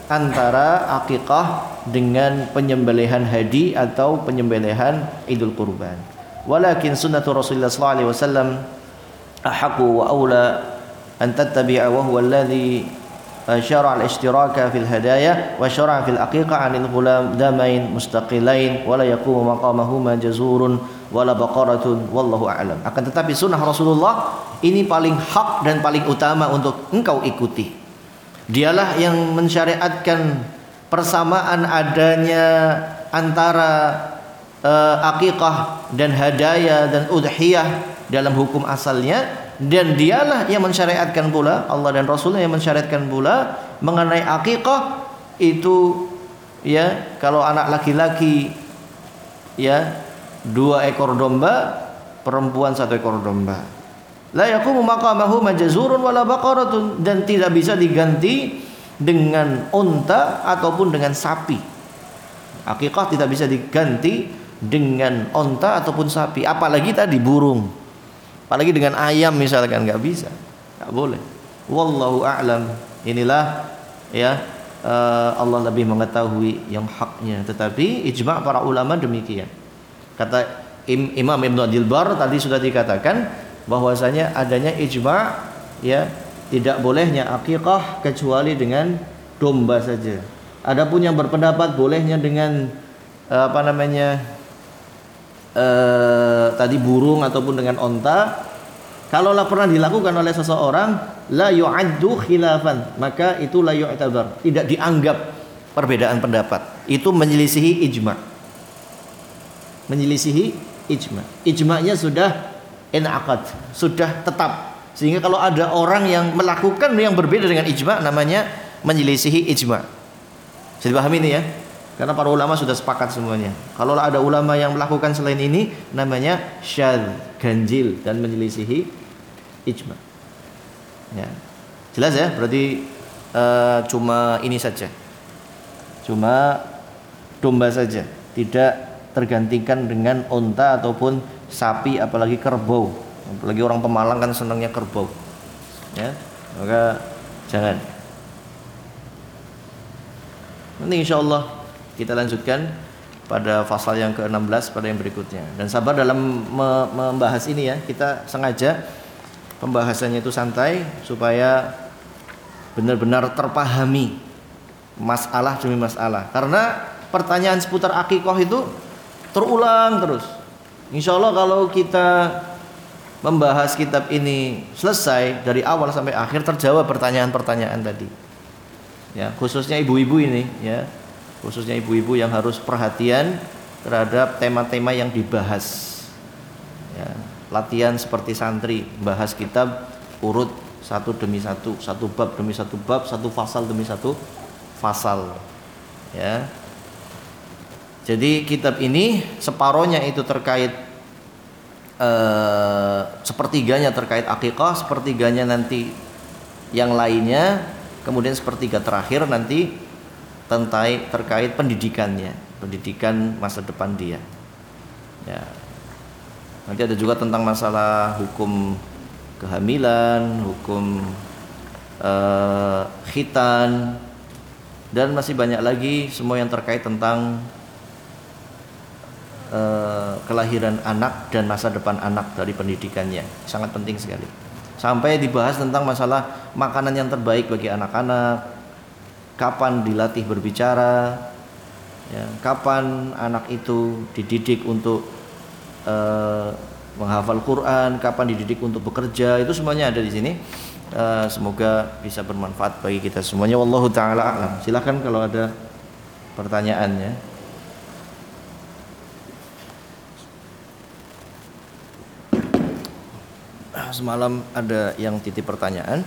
antara akikah dengan penyembelihan hadi atau penyembelihan Idul Kurban. Walakin sunnatu Rasulullah sallallahu alaihi wasallam ahqqu wa aula an tattabi'a wa huwa alladhi syara'a al-ishtiraka fil hadaya wa syara'a fil aqiqah 'anil ghulam damain mustaqilain wa la yaqumu maqamahuma jazurun wala baqaratun wallahu a'lam. Akan tetapi sunnah Rasulullah ini paling hak dan paling utama untuk engkau ikuti. Dialah yang mensyariatkan persamaan adanya antara akikah dan hadaya dan udhiyah dalam hukum asalnya, dan dialah yang mensyariatkan pula, Allah dan Rasulnya yang mensyariatkan pula mengenai akikah itu, ya, kalau anak laki-laki ya 2 ekor domba, perempuan 1 ekor domba. La yaqumu maqamahu majzurun wala baqaratun, dan tidak bisa diganti dengan unta ataupun dengan sapi. Akikah tidak bisa diganti dengan unta ataupun sapi, apalagi tadi burung, apalagi dengan ayam misalkan, nggak bisa, nggak boleh. Wallahu a'lam. Inilah ya, Allah lebih mengetahui yang haknya, tetapi ijma' para ulama demikian. Kata Imam Ibnu Abdul Bar tadi sudah dikatakan bahwasanya adanya ijma', ya, tidak bolehnya akikah kecuali dengan domba saja. Adapun yang berpendapat bolehnya dengan tadi burung ataupun dengan onta, kalaulah pernah dilakukan oleh seseorang, la yu'addu khilafan, maka itu la yu'tabar, tidak dianggap perbedaan pendapat. Itu menyelisihi ijma'. Menyelisihi ijma'. Ijma'nya sudah inaqad, sudah tetap. Sehingga kalau ada orang yang melakukan yang berbeda dengan ijma', namanya menyelisihi ijma'. Bisa dipahami ini ya? Karena para ulama sudah sepakat semuanya. Kalau ada ulama yang melakukan selain ini, namanya syadz, ganjil, dan menyelisihi ijma'. Ya. Jelas ya? Berarti cuma ini saja, cuma domba saja, tidak tergantikan dengan unta ataupun sapi, apalagi kerbau. Apalagi orang Pemalang kan senangnya kerbau, ya, maka jangan. Nanti insya Allah kita lanjutkan pada pasal yang ke-16 pada yang berikutnya. Dan sabar dalam membahas ini ya, kita sengaja pembahasannya itu santai supaya benar-benar terpahami masalah demi masalah. Karena pertanyaan seputar akikah itu terulang terus. Insya Allah kalau kita membahas kitab ini selesai dari awal sampai akhir, terjawab pertanyaan-pertanyaan tadi. Ya, khususnya ibu-ibu ini, ya, khususnya ibu-ibu yang harus perhatian terhadap tema-tema yang dibahas. Ya, latihan seperti santri, bahas kitab urut satu demi satu bab demi satu bab, satu pasal demi satu pasal. Ya. Jadi kitab ini separohnya itu terkait sepertiganya terkait akikah, sepertiganya nanti yang lainnya, kemudian sepertiga terakhir nanti terkait pendidikannya, pendidikan masa depan dia. Ya. Nanti ada juga tentang masalah hukum kehamilan, hukum khitan, dan masih banyak lagi semua yang terkait tentang kelahiran anak dan masa depan anak dari pendidikannya. Sangat penting sekali. Sampai dibahas tentang masalah makanan yang terbaik bagi anak-anak, kapan dilatih berbicara, ya, kapan anak itu dididik untuk menghafal Quran, kapan dididik untuk bekerja, itu semuanya ada di sini. Semoga bisa bermanfaat bagi kita semuanya. Wallahu taala a'lam. Silakan kalau ada pertanyaannya. Semalam ada yang titip pertanyaan.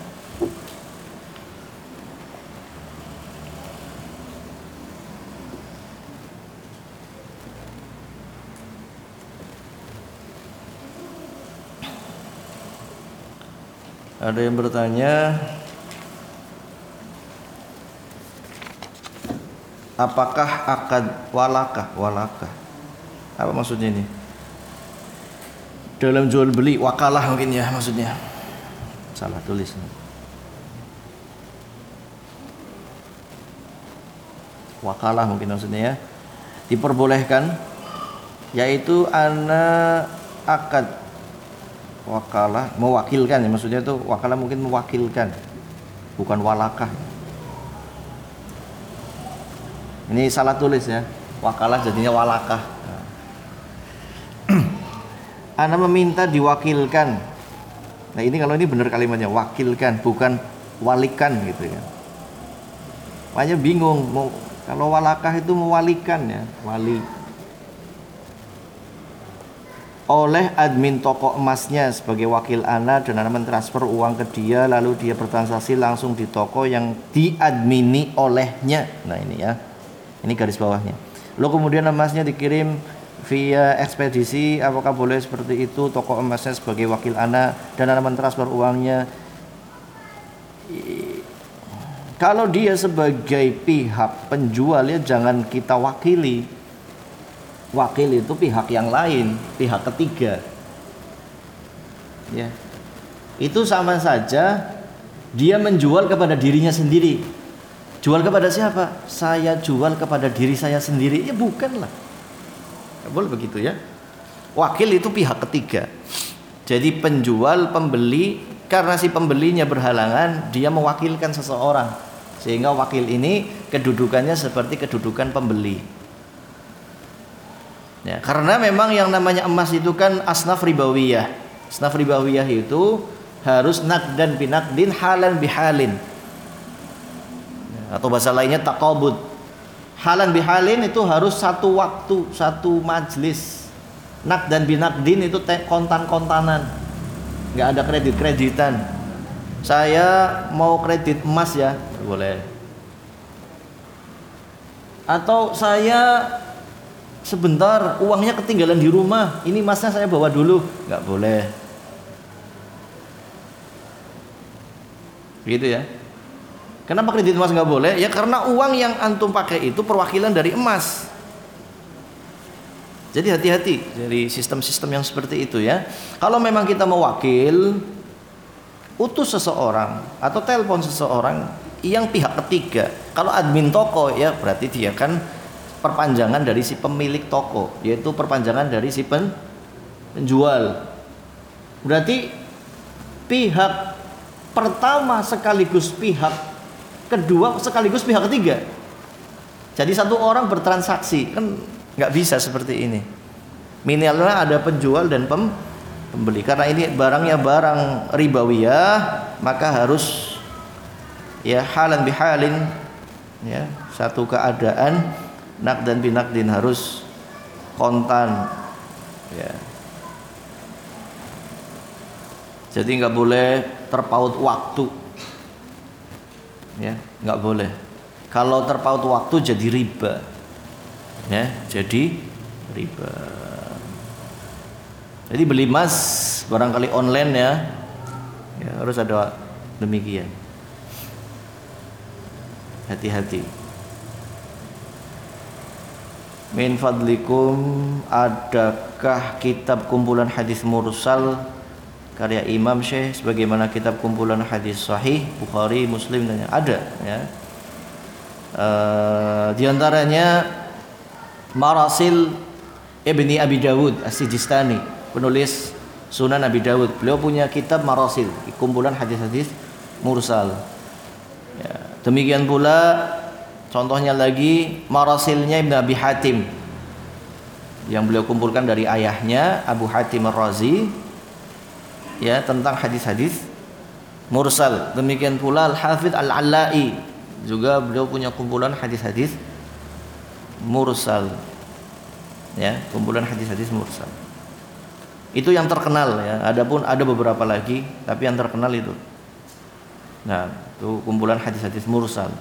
Ada yang bertanya, apakah akad walakah? Apa maksudnya ini? Dalam jual beli wakalah mungkin ya maksudnya. Salah tulis. wakalah mungkin maksudnya ya, diperbolehkan, yaitu ana akad wakalah, mewakilkan ya, maksudnya itu wakalah mungkin mewakilkan, bukan walakah. Ini salah tulis ya, wakalah jadinya walakah. Ana meminta diwakilkan. Nah ini kalau ini benar kalimatnya, wakilkan, bukan walikan gitu ya. Makanya bingung, mau kalau walakah itu mewalikan ya, wali. Oleh admin toko emasnya sebagai wakil ana, dan ana mentransfer uang ke dia, lalu dia bertransaksi langsung di toko yang diadmini olehnya. Nah ini ya, ini garis bawahnya. Lalu kemudian emasnya dikirim via ekspedisi, apakah boleh seperti itu? Toko emasnya sebagai wakil ana dan ana mentransfer uangnya. Kalau dia sebagai pihak penjual ya jangan kita wakili. Wakil itu pihak yang lain, pihak ketiga. Ya. Itu sama saja dia menjual kepada dirinya sendiri. Jual kepada siapa? Saya jual kepada diri saya sendiri. Ya bukanlah. Nggak boleh begitu ya. Wakil itu pihak ketiga. Jadi penjual, pembeli, karena si pembelinya berhalangan, dia mewakilkan seseorang. Sehingga wakil ini kedudukannya seperti kedudukan pembeli. Ya, karena memang yang namanya emas itu kan asnaf ribawiyah. Asnaf ribawiyah itu harus nakdan binakdin, halan bihalin. Ya, atau bahasa lainnya taqabud. Halan bihalin itu harus satu waktu, satu majlis. Nakdan binakdin itu kontan-kontanan. Nggak ada kredit-kreditan. Saya mau kredit emas ya, boleh. Atau saya sebentar uangnya ketinggalan di rumah, ini emasnya saya bawa dulu, nggak boleh. Gitu ya. Kenapa kredit emas nggak boleh? Ya karena uang yang antum pakai itu perwakilan dari emas. Jadi hati-hati dari sistem-sistem yang seperti itu ya. Kalau memang kita mewakil, utus seseorang atau telepon seseorang yang pihak ketiga. Kalau admin toko ya berarti dia kan perpanjangan dari si pemilik toko, yaitu perpanjangan dari si penjual. Berarti pihak pertama sekaligus pihak kedua sekaligus pihak ketiga. Jadi satu orang bertransaksi, kan nggak bisa seperti ini. Minimalnya ada penjual dan pembeli. Karena ini barangnya barang ribawiyah, maka harus ya halan bihalin, ya satu keadaan. Nakdan binakdin harus kontan ya. Jadi nggak boleh terpaut waktu ya, nggak boleh. Kalau terpaut waktu jadi riba ya, jadi riba. Jadi beli emas barangkali online ya, ya harus ada demikian. Hati-hati. Min fadlikum, adakah kitab kumpulan hadis mursal karya Imam Syekh sebagaimana kitab kumpulan hadis sahih Bukhari, Muslim dan ada ya. Di antaranya Marasil Ibni Abi Dawud As-Sijistani, penulis Sunan Abi Dawud. Beliau punya kitab Marasil, kumpulan hadis-hadis mursal. Ya, demikian pula contohnya lagi Marasilnya Ibn Abi Hatim yang beliau kumpulkan dari ayahnya Abu Hatim Ar-Razi ya, tentang hadis-hadis mursal. Demikian pula Al-Hafidh Al-Allai juga beliau punya kumpulan hadis-hadis mursal ya, kumpulan hadis-hadis mursal. Itu yang terkenal ya. Adapun ada beberapa lagi, tapi yang terkenal itu. Nah, itu kumpulan hadis-hadis mursal.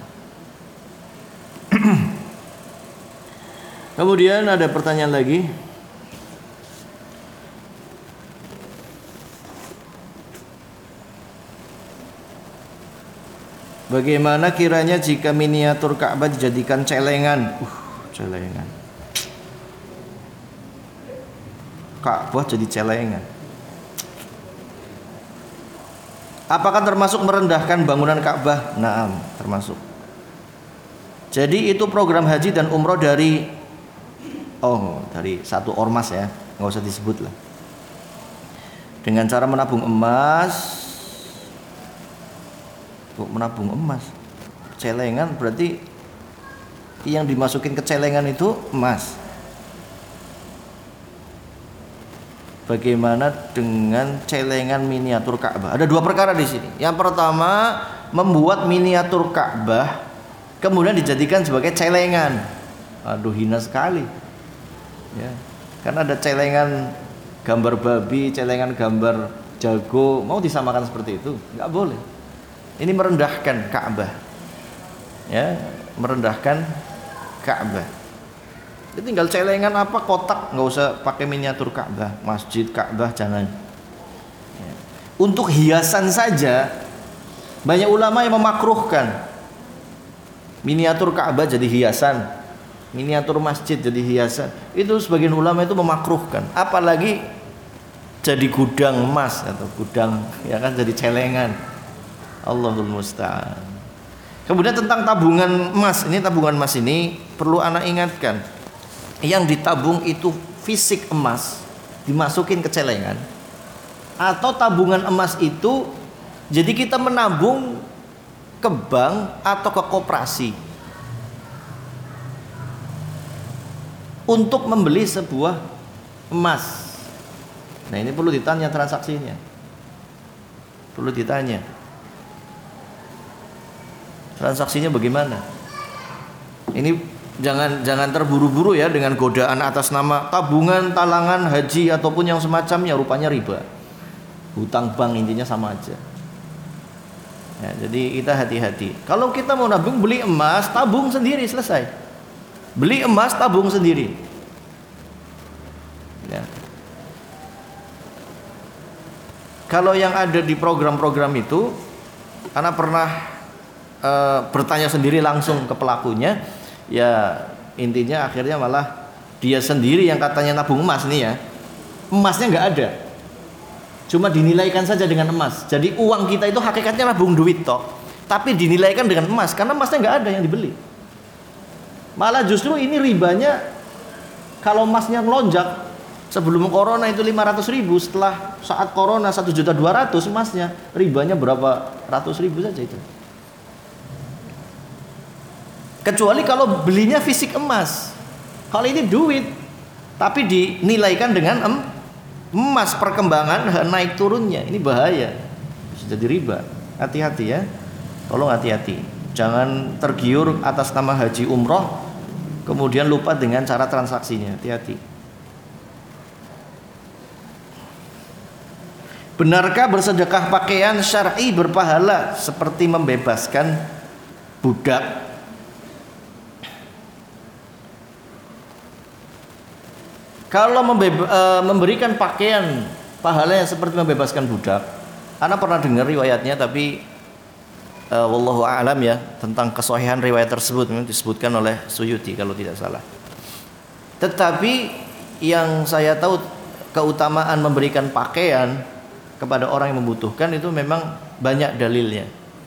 Kemudian ada pertanyaan lagi. Bagaimana kiranya jika miniatur Ka'bah dijadikan celengan? Celengan. Ka'bah jadi celengan. Apakah termasuk merendahkan bangunan Ka'bah? Naam, termasuk. Jadi itu program haji dan umroh dari satu ormas ya, nggak usah disebut lah. Dengan cara menabung emas. Menabung emas, celengan berarti yang dimasukin ke celengan itu emas. Bagaimana dengan celengan miniatur Ka'bah? Ada dua perkara di sini. Yang pertama, membuat miniatur Ka'bah kemudian dijadikan sebagai celengan. Aduh, hina sekali. Ya, karena ada celengan gambar babi, celengan gambar jago, mau disamakan seperti itu? Nggak boleh. Ini merendahkan Ka'bah. Ya, merendahkan Ka'bah. Jadi tinggal celengan apa, kotak, nggak usah pakai miniatur Ka'bah, masjid Ka'bah jangan. Ya. Untuk hiasan saja banyak ulama yang memakruhkan miniatur Ka'bah jadi hiasan, miniatur masjid jadi hiasan. Itu sebagian ulama itu memakruhkan. Apalagi jadi gudang emas atau gudang, ya kan, jadi celengan. Allahul musta'an. Kemudian tentang tabungan emas, ini tabungan emas ini perlu anak ingatkan. Yang ditabung itu fisik emas dimasukin ke celengan, atau tabungan emas itu jadi kita menabung ke bank atau ke koperasi untuk membeli sebuah emas. Nah, ini perlu ditanya transaksinya. Perlu ditanya. Transaksinya bagaimana? Ini jangan terburu-buru ya dengan godaan atas nama tabungan, talangan, haji ataupun yang semacamnya, rupanya riba. Hutang bank intinya sama aja. Ya, jadi kita hati-hati. Kalau kita mau nabung, beli emas, tabung sendiri, selesai. Beli emas, tabung sendiri. Ya. Kalau yang ada di program-program itu, Ana pernah bertanya sendiri langsung ke pelakunya, ya intinya akhirnya malah dia sendiri yang katanya nabung emas nih ya, emasnya nggak ada, cuma dinilaikan saja dengan emas. Jadi uang kita itu hakikatnya nabung duit toh, tapi dinilaikan dengan emas karena emasnya nggak ada yang dibeli. Malah justru ini ribanya, kalau emasnya melonjak sebelum corona itu 500.000, setelah saat corona 1.200.000 emasnya, ribanya berapa ratus ribu saja itu. Kecuali kalau belinya fisik emas. Kalau ini duit tapi dinilaikan dengan emas, perkembangan naik turunnya, ini bahaya, bisa jadi riba. Hati-hati ya, tolong hati-hati, jangan tergiur atas nama haji umroh kemudian lupa dengan cara transaksinya. Hati-hati. Benarkah bersedekah pakaian syar'i berpahala seperti membebaskan budak? Kalau memberikan pakaian pahalanya seperti membebaskan budak, Ana pernah dengar riwayatnya, tapi wallahu a'lam ya, tentang kesahihan riwayat tersebut disebutkan oleh Suyuti kalau tidak salah. Tetapi yang saya tahu, keutamaan memberikan pakaian kepada orang yang membutuhkan itu memang banyak dalilnya.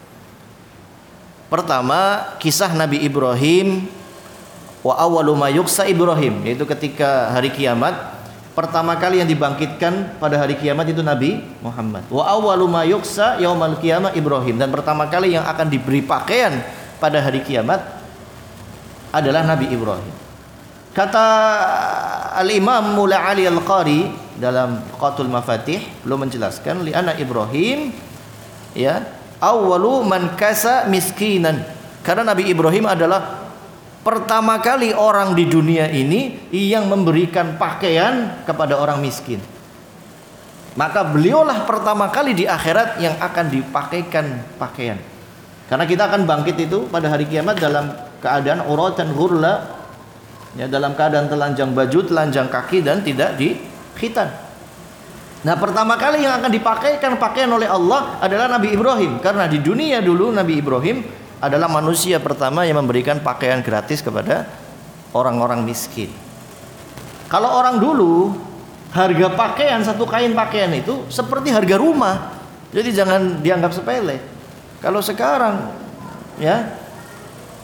Pertama, kisah Nabi Ibrahim, wa awwalu ma yuksa Ibrahim, yaitu ketika hari kiamat pertama kali yang dibangkitkan pada hari kiamat itu Nabi Muhammad. Wa awwalu ma yuksa yaumal qiyamah Ibrahim, dan pertama kali yang akan diberi pakaian pada hari kiamat adalah Nabi Ibrahim. Kata Al-Imam Mula Ali Al-Qari dalam Qatul Mafatih, belum menjelaskan li anna Ibrahim ya awwalu man kasa miskinan, karena Nabi Ibrahim adalah pertama kali orang di dunia ini yang memberikan pakaian kepada orang miskin. Maka beliaulah pertama kali di akhirat yang akan dipakaikan pakaian. Karena kita akan bangkit itu pada hari kiamat dalam keadaan uratan ghurla, ya, dalam keadaan telanjang baju, telanjang kaki, dan tidak dikhitan. Nah, pertama kali yang akan dipakaikan pakaian oleh Allah adalah Nabi Ibrahim, karena di dunia dulu Nabi Ibrahim adalah manusia pertama yang memberikan pakaian gratis kepada orang-orang miskin. Kalau orang dulu, harga pakaian, satu kain pakaian itu seperti harga rumah. Jadi jangan dianggap sepele. Kalau sekarang ya,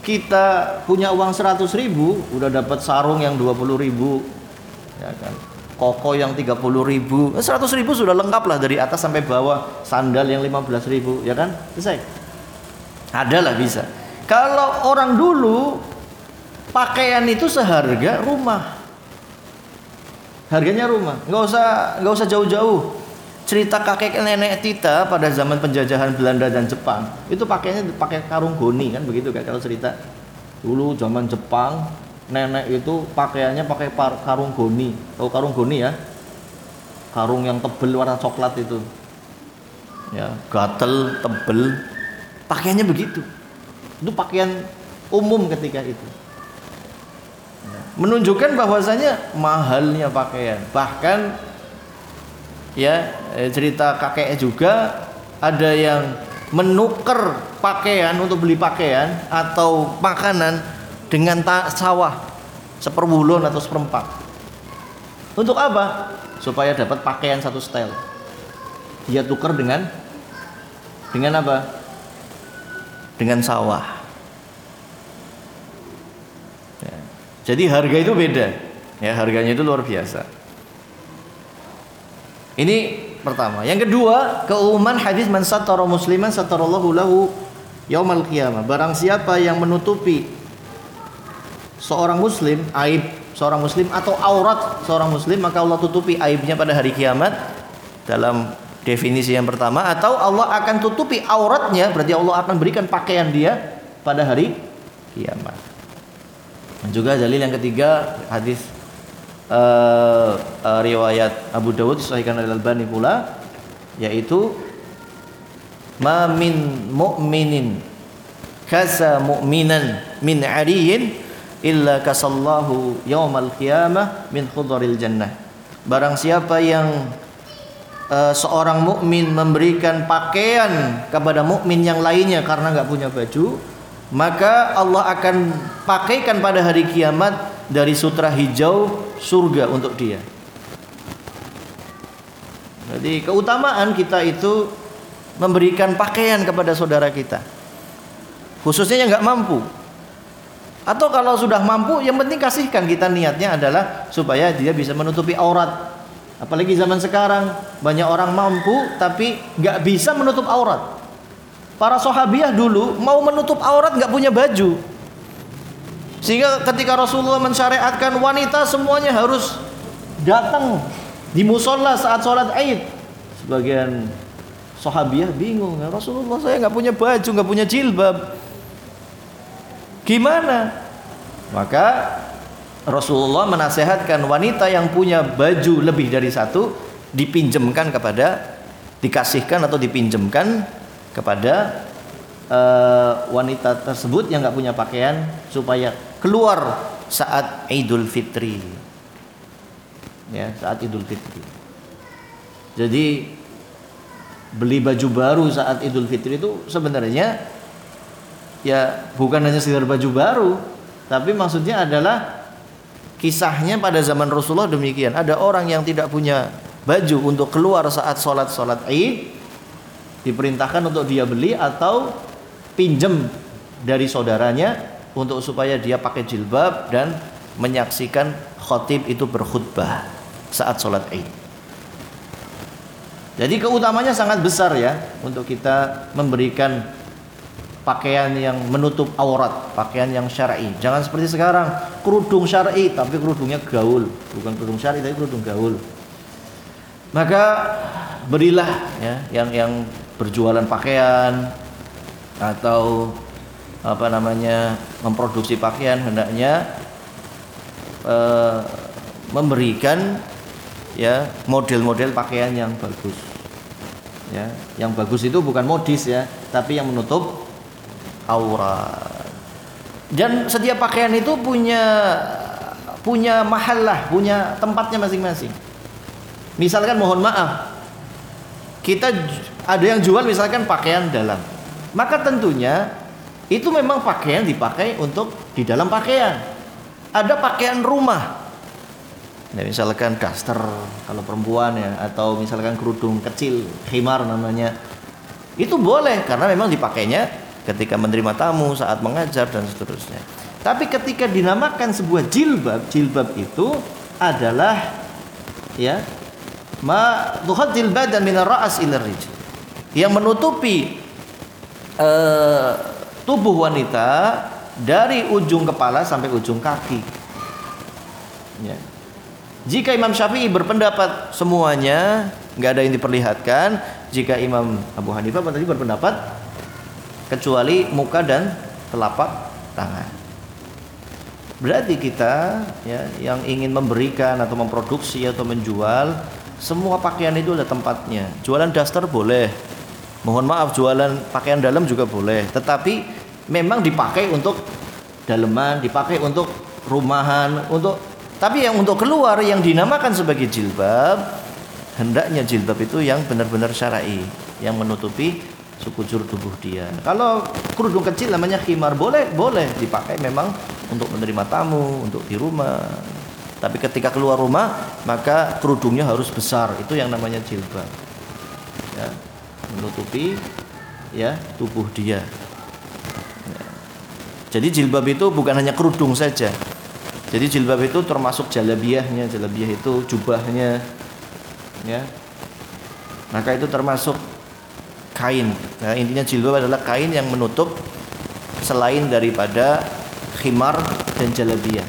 kita punya uang 100.000 udah dapat sarung yang 20.000, ya kan, koko yang 30.000, 100.000 sudah lengkap lah dari atas sampai bawah, sandal yang 15.000, ya kan, selesai. Adalah bisa. Kalau orang dulu pakaian itu seharga rumah, harganya rumah, nggak usah jauh-jauh. Cerita kakek nenek kita pada zaman penjajahan Belanda dan Jepang, itu pakainya pakai karung goni kan, begitu kan kalau cerita. Dulu zaman Jepang, nenek itu pakaiannya pakai karung goni. Tahu karung goni ya? Karung yang tebel warna coklat itu. Ya, gatel, tebel. Pakaiannya begitu. Itu pakaian umum ketika itu. Menunjukkan bahwasanya mahalnya pakaian. Bahkan ya, cerita kakek juga ada yang menukar pakaian untuk beli pakaian atau makanan dengan sawah seperwulon atau seperempat. Untuk apa? Supaya dapat pakaian satu style. Dia tukar dengan apa? Dengan sawah. Ya. Jadi harga itu beda. Ya, harganya itu luar biasa. Ini pertama. Yang kedua, keumuman hadis man satara musliman satarallahu lahu yaumal qiyamah. Barang siapa yang menutupi seorang muslim, aib seorang muslim atau aurat seorang muslim, maka Allah tutupi aibnya pada hari kiamat. Dalam definisi yang pertama, atau Allah akan tutupi auratnya, berarti Allah akan berikan pakaian dia pada hari kiamat. Dan juga dalil yang ketiga, hadis riwayat Abu Dawud disahihkan oleh Al-Albani pula, yaitu ma min mu'minin kasa mu'minan min 'ariyin illa kasallahu yaumal qiyamah min khudharil jannah. Barang siapa yang seorang mukmin memberikan pakaian kepada mukmin yang lainnya karena enggak punya baju, maka Allah akan pakaikan pada hari kiamat dari sutra hijau surga untuk dia. Jadi keutamaan kita itu memberikan pakaian kepada saudara kita, khususnya yang nggak mampu. Atau kalau sudah mampu, yang penting kasihkan. Kita niatnya adalah supaya dia bisa menutupi aurat. Apalagi zaman sekarang banyak orang mampu tapi nggak bisa menutup aurat. Para sahabiah dulu mau menutup aurat nggak punya baju, sehingga ketika Rasulullah mensyariatkan wanita semuanya harus datang di musola saat sholat Id, sebagian sahabiah bingung, Rasulullah saya nggak punya baju, nggak punya jilbab, gimana? Maka Rasulullah menasehatkan wanita yang punya baju lebih dari satu dipinjamkan dikasihkan atau dipinjamkan kepada wanita tersebut yang nggak punya pakaian, supaya keluar saat Idul Fitri. Ya, saat Idul Fitri. Jadi beli baju baru saat Idul Fitri itu sebenarnya ya bukan hanya sekedar baju baru, tapi maksudnya adalah kisahnya pada zaman Rasulullah demikian. Ada orang yang tidak punya baju untuk keluar saat sholat Id, diperintahkan untuk dia beli atau pinjam dari saudaranya untuk supaya dia pakai jilbab dan menyaksikan khatib itu berkhutbah saat sholat Id. Jadi keutamanya sangat besar ya untuk kita memberikan pakaian yang menutup aurat, pakaian yang syar'i. Jangan seperti sekarang, kerudung syar'i tapi kerudungnya gaul, bukan kerudung syar'i tapi kerudung gaul. Maka berilah ya yang berjualan pakaian atau memproduksi pakaian, hendaknya memberikan ya model-model pakaian yang bagus. Ya, yang bagus itu bukan modis ya, tapi yang menutup aurat. Dan setiap pakaian itu punya mahallah, punya tempatnya masing-masing. Misalkan mohon maaf, kita ada yang jual misalkan pakaian dalam, maka tentunya itu memang pakaian dipakai untuk di dalam pakaian. Ada pakaian rumah, ya, misalkan daster kalau perempuan ya, atau misalkan kerudung kecil, khimar namanya, itu boleh karena memang dipakainya ketika menerima tamu, saat mengajar dan seterusnya. Tapi ketika dinamakan sebuah jilbab, jilbab itu adalah ya ma tuhaddil badan min ar-ra's ila rijl, yang menutupi tubuh wanita dari ujung kepala sampai ujung kaki. Ya. Jika Imam Syafi'i berpendapat semuanya nggak ada yang diperlihatkan, jika Imam Abu Hanifah tadi berpendapat kecuali muka dan telapak tangan. Berarti kita ya yang ingin memberikan atau memproduksi atau menjual, semua pakaian itu ada tempatnya. Jualan daster boleh, mohon maaf jualan pakaian dalam juga boleh, tetapi memang dipakai untuk daleman, dipakai untuk rumahan, tapi yang untuk keluar yang dinamakan sebagai jilbab, hendaknya jilbab itu yang benar-benar syar'i, yang menutupi sekujur tubuh dia. Kalau kerudung kecil namanya khimar, boleh dipakai memang untuk menerima tamu, untuk di rumah. Tapi ketika keluar rumah maka kerudungnya harus besar, itu yang namanya jilbab. Ya, menutupi ya tubuh dia. Ya. Jadi jilbab itu bukan hanya kerudung saja. Jadi jilbab itu termasuk jalabiyahnya, jalabiyah itu jubahnya, ya. Maka itu termasuk kain. Nah, intinya jilbab adalah kain yang menutup selain daripada khimar dan jalabiyah.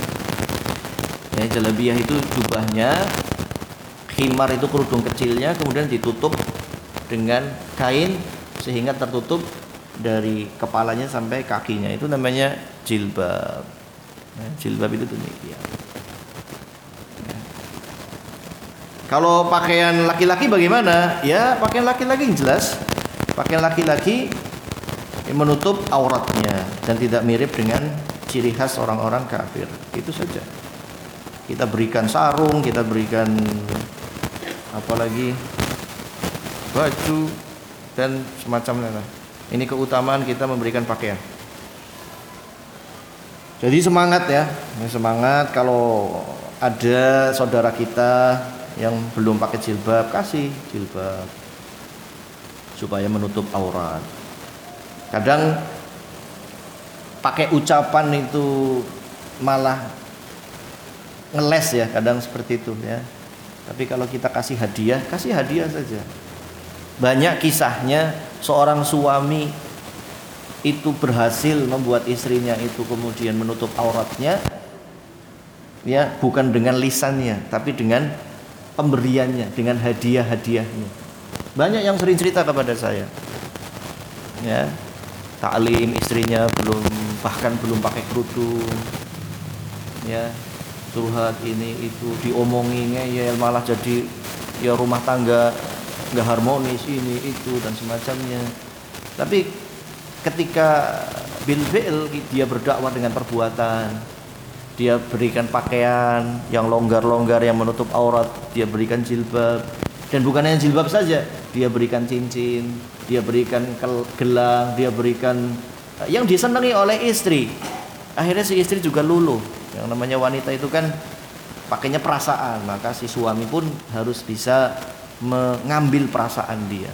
Ya, jalabiyah itu jubahnya, khimar itu kerudung kecilnya, kemudian ditutup dengan kain sehingga tertutup dari kepalanya sampai kakinya. Itu namanya jilbab. Nah, jilbab itu demikian. Ya. Kalau pakaian laki-laki bagaimana? Ya, pakaian laki-laki jelas. Pakaian laki-laki yang menutup auratnya dan tidak mirip dengan ciri khas orang-orang kafir. Itu saja. Kita berikan sarung, kita berikan apalagi baju dan semacamnya. Ini keutamaan kita memberikan pakaian. Jadi semangat ya, semangat kalau ada saudara kita yang belum pakai jilbab, kasih jilbab supaya menutup aurat. Kadang pakai ucapan itu malah ngeles ya, kadang seperti itu ya. Tapi kalau kita kasih hadiah saja. Banyak kisahnya seorang suami itu berhasil membuat istrinya itu kemudian menutup auratnya, ya bukan dengan lisannya, tapi dengan pemberiannya, dengan hadiah-hadiahnya. Banyak yang sering cerita kepada saya, ya taklim istrinya bahkan belum pakai kerudung, ya curhat ini itu diomonginya, ya malah jadi ya rumah tangga nggak harmonis ini itu dan semacamnya. Tapi ketika bil fi'l dia berdakwah dengan perbuatan, dia berikan pakaian yang longgar-longgar yang menutup aurat, dia berikan jilbab, dan bukan hanya jilbab saja, dia berikan cincin, dia berikan gelang, dia berikan yang disenangi oleh istri. Akhirnya si istri juga luluh. Yang namanya wanita itu kan pakainya perasaan, maka si suami pun harus bisa mengambil perasaan dia.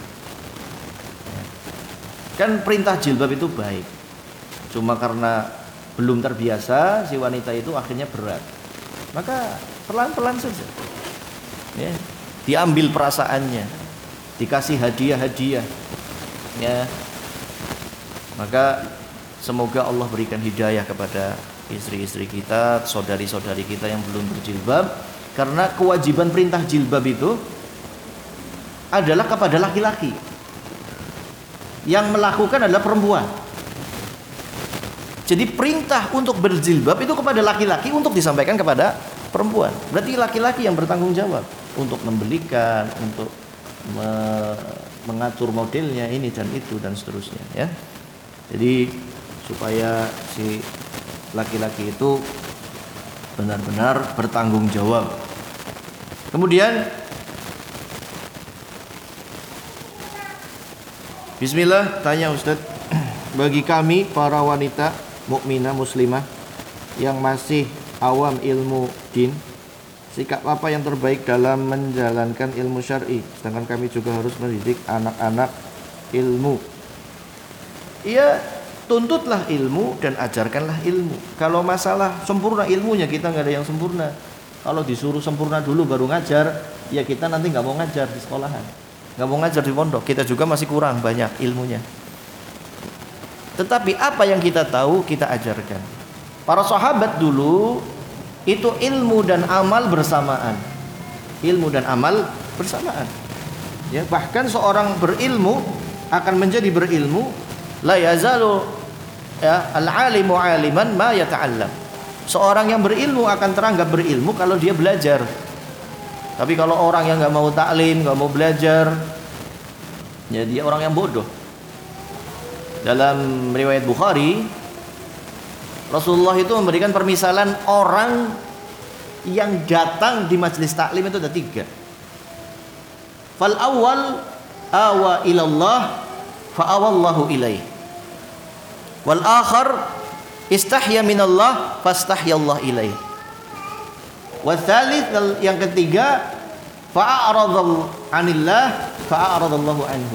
Kan perintah jilbab itu baik, cuma karena belum terbiasa si wanita itu akhirnya berat, maka pelan-pelan saja ya, diambil perasaannya, dikasih hadiah-hadiah ya. Maka semoga Allah berikan hidayah kepada istri-istri kita, saudari-saudari kita yang belum berjilbab, karena kewajiban perintah jilbab itu adalah kepada laki-laki, yang melakukan adalah perempuan. Jadi perintah untuk berjilbab itu kepada laki-laki untuk disampaikan kepada perempuan. Berarti laki-laki yang bertanggung jawab untuk membelikan, untuk mengatur modelnya ini dan itu dan seterusnya ya. Jadi supaya si laki-laki itu benar-benar bertanggung jawab. Kemudian bismillah, tanya Ustaz, bagi kami para wanita mukminah muslimah yang masih awam ilmu din, sikap apa yang terbaik dalam menjalankan ilmu syar'i, sedangkan kami juga harus mendidik anak-anak ilmu. ya tuntutlah ilmu dan ajarkanlah ilmu. Kalau masalah sempurna ilmunya, kita nggak ada yang sempurna. Kalau disuruh sempurna dulu baru ngajar, ya kita nanti nggak mau ngajar di sekolahan, nggak mau ngajar di pondok, kita juga masih kurang banyak ilmunya. Tetapi apa yang kita tahu kita ajarkan. Para sahabat dulu itu ilmu dan amal bersamaan. Ilmu dan amal bersamaan. Ya, bahkan seorang berilmu akan menjadi berilmu, la yazalu ya al-alimu aliman ma yata'allam. Seorang yang berilmu akan teranggap berilmu kalau dia belajar. Tapi kalau orang yang nggak mau taklim, nggak mau belajar, ya dia orang yang bodoh. Dalam riwayat Bukhari, Rasulullah itu memberikan permisalan orang yang datang di majelis taklim itu ada 3. Fal awal awa ilallah fa awallahu ilaih. Wal akhar istahya minallah fastahyallah ilaih. Wal thalith, yang ketiga, fa a'radallahu anillah fa a'radallahu anhu.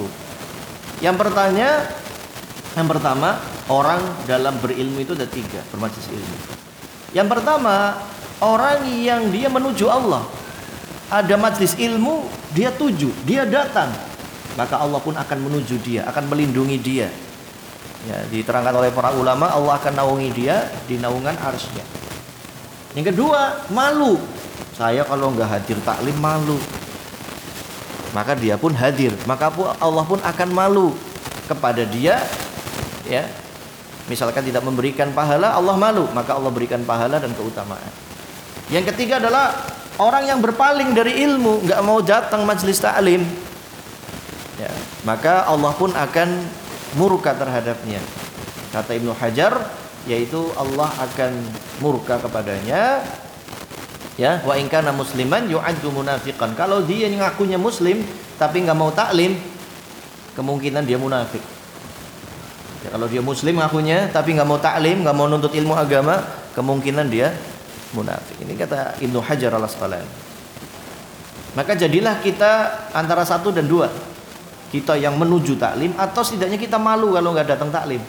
Yang pertama, orang dalam berilmu itu ada 3 bermajelis ilmu. Yang pertama, orang yang dia menuju Allah. Ada majelis ilmu, dia tuju, dia datang, maka Allah pun akan menuju dia, akan melindungi dia. Ya, diterangkan oleh para ulama, Allah akan naungi dia di naungan arsy-Nya. Yang kedua, malu. Saya kalau nggak hadir taklim malu. Maka dia pun hadir, maka Allah pun akan malu kepada dia. Ya, misalkan tidak memberikan pahala, Allah malu, maka Allah berikan pahala dan keutamaan. Yang ketiga adalah orang yang berpaling dari ilmu, nggak mau datang majelis taklim, ya, maka Allah pun akan murka terhadapnya. Kata Ibnu Hajar, yaitu Allah akan murka kepadanya. Ya, wa in kana musliman yu'addu munafiqan. Kalau dia ngakunya muslim tapi nggak mau taklim, kemungkinan dia munafik. Ya, kalau dia muslim ngakunya tapi nggak mau taklim, nggak mau nuntut ilmu agama, kemungkinan dia munafik. Ini kata Ibnu Hajar al-Asqalani. Maka jadilah kita antara 1 dan 2. Kita yang menuju taklim, atau setidaknya kita malu kalau nggak datang taklim.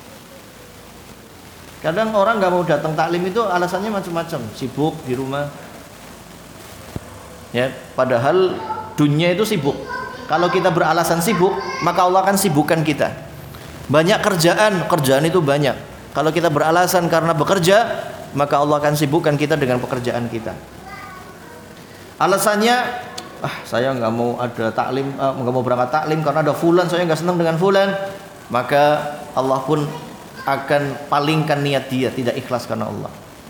Kadang orang nggak mau datang taklim itu alasannya macam-macam, sibuk di rumah. Ya, padahal dunia itu sibuk. Kalau kita beralasan sibuk, maka Allah akan sibukkan kita. Banyak kerjaan itu banyak. Kalau kita beralasan karena bekerja, maka Allah akan sibukkan kita dengan pekerjaan kita. Alasannya, saya nggak mau ada taklim, nggak mau berangkat taklim karena ada fulan, saya nggak senang dengan fulan, maka Allah pun akan palingkan niat dia, tidak ikhlas karena Allah.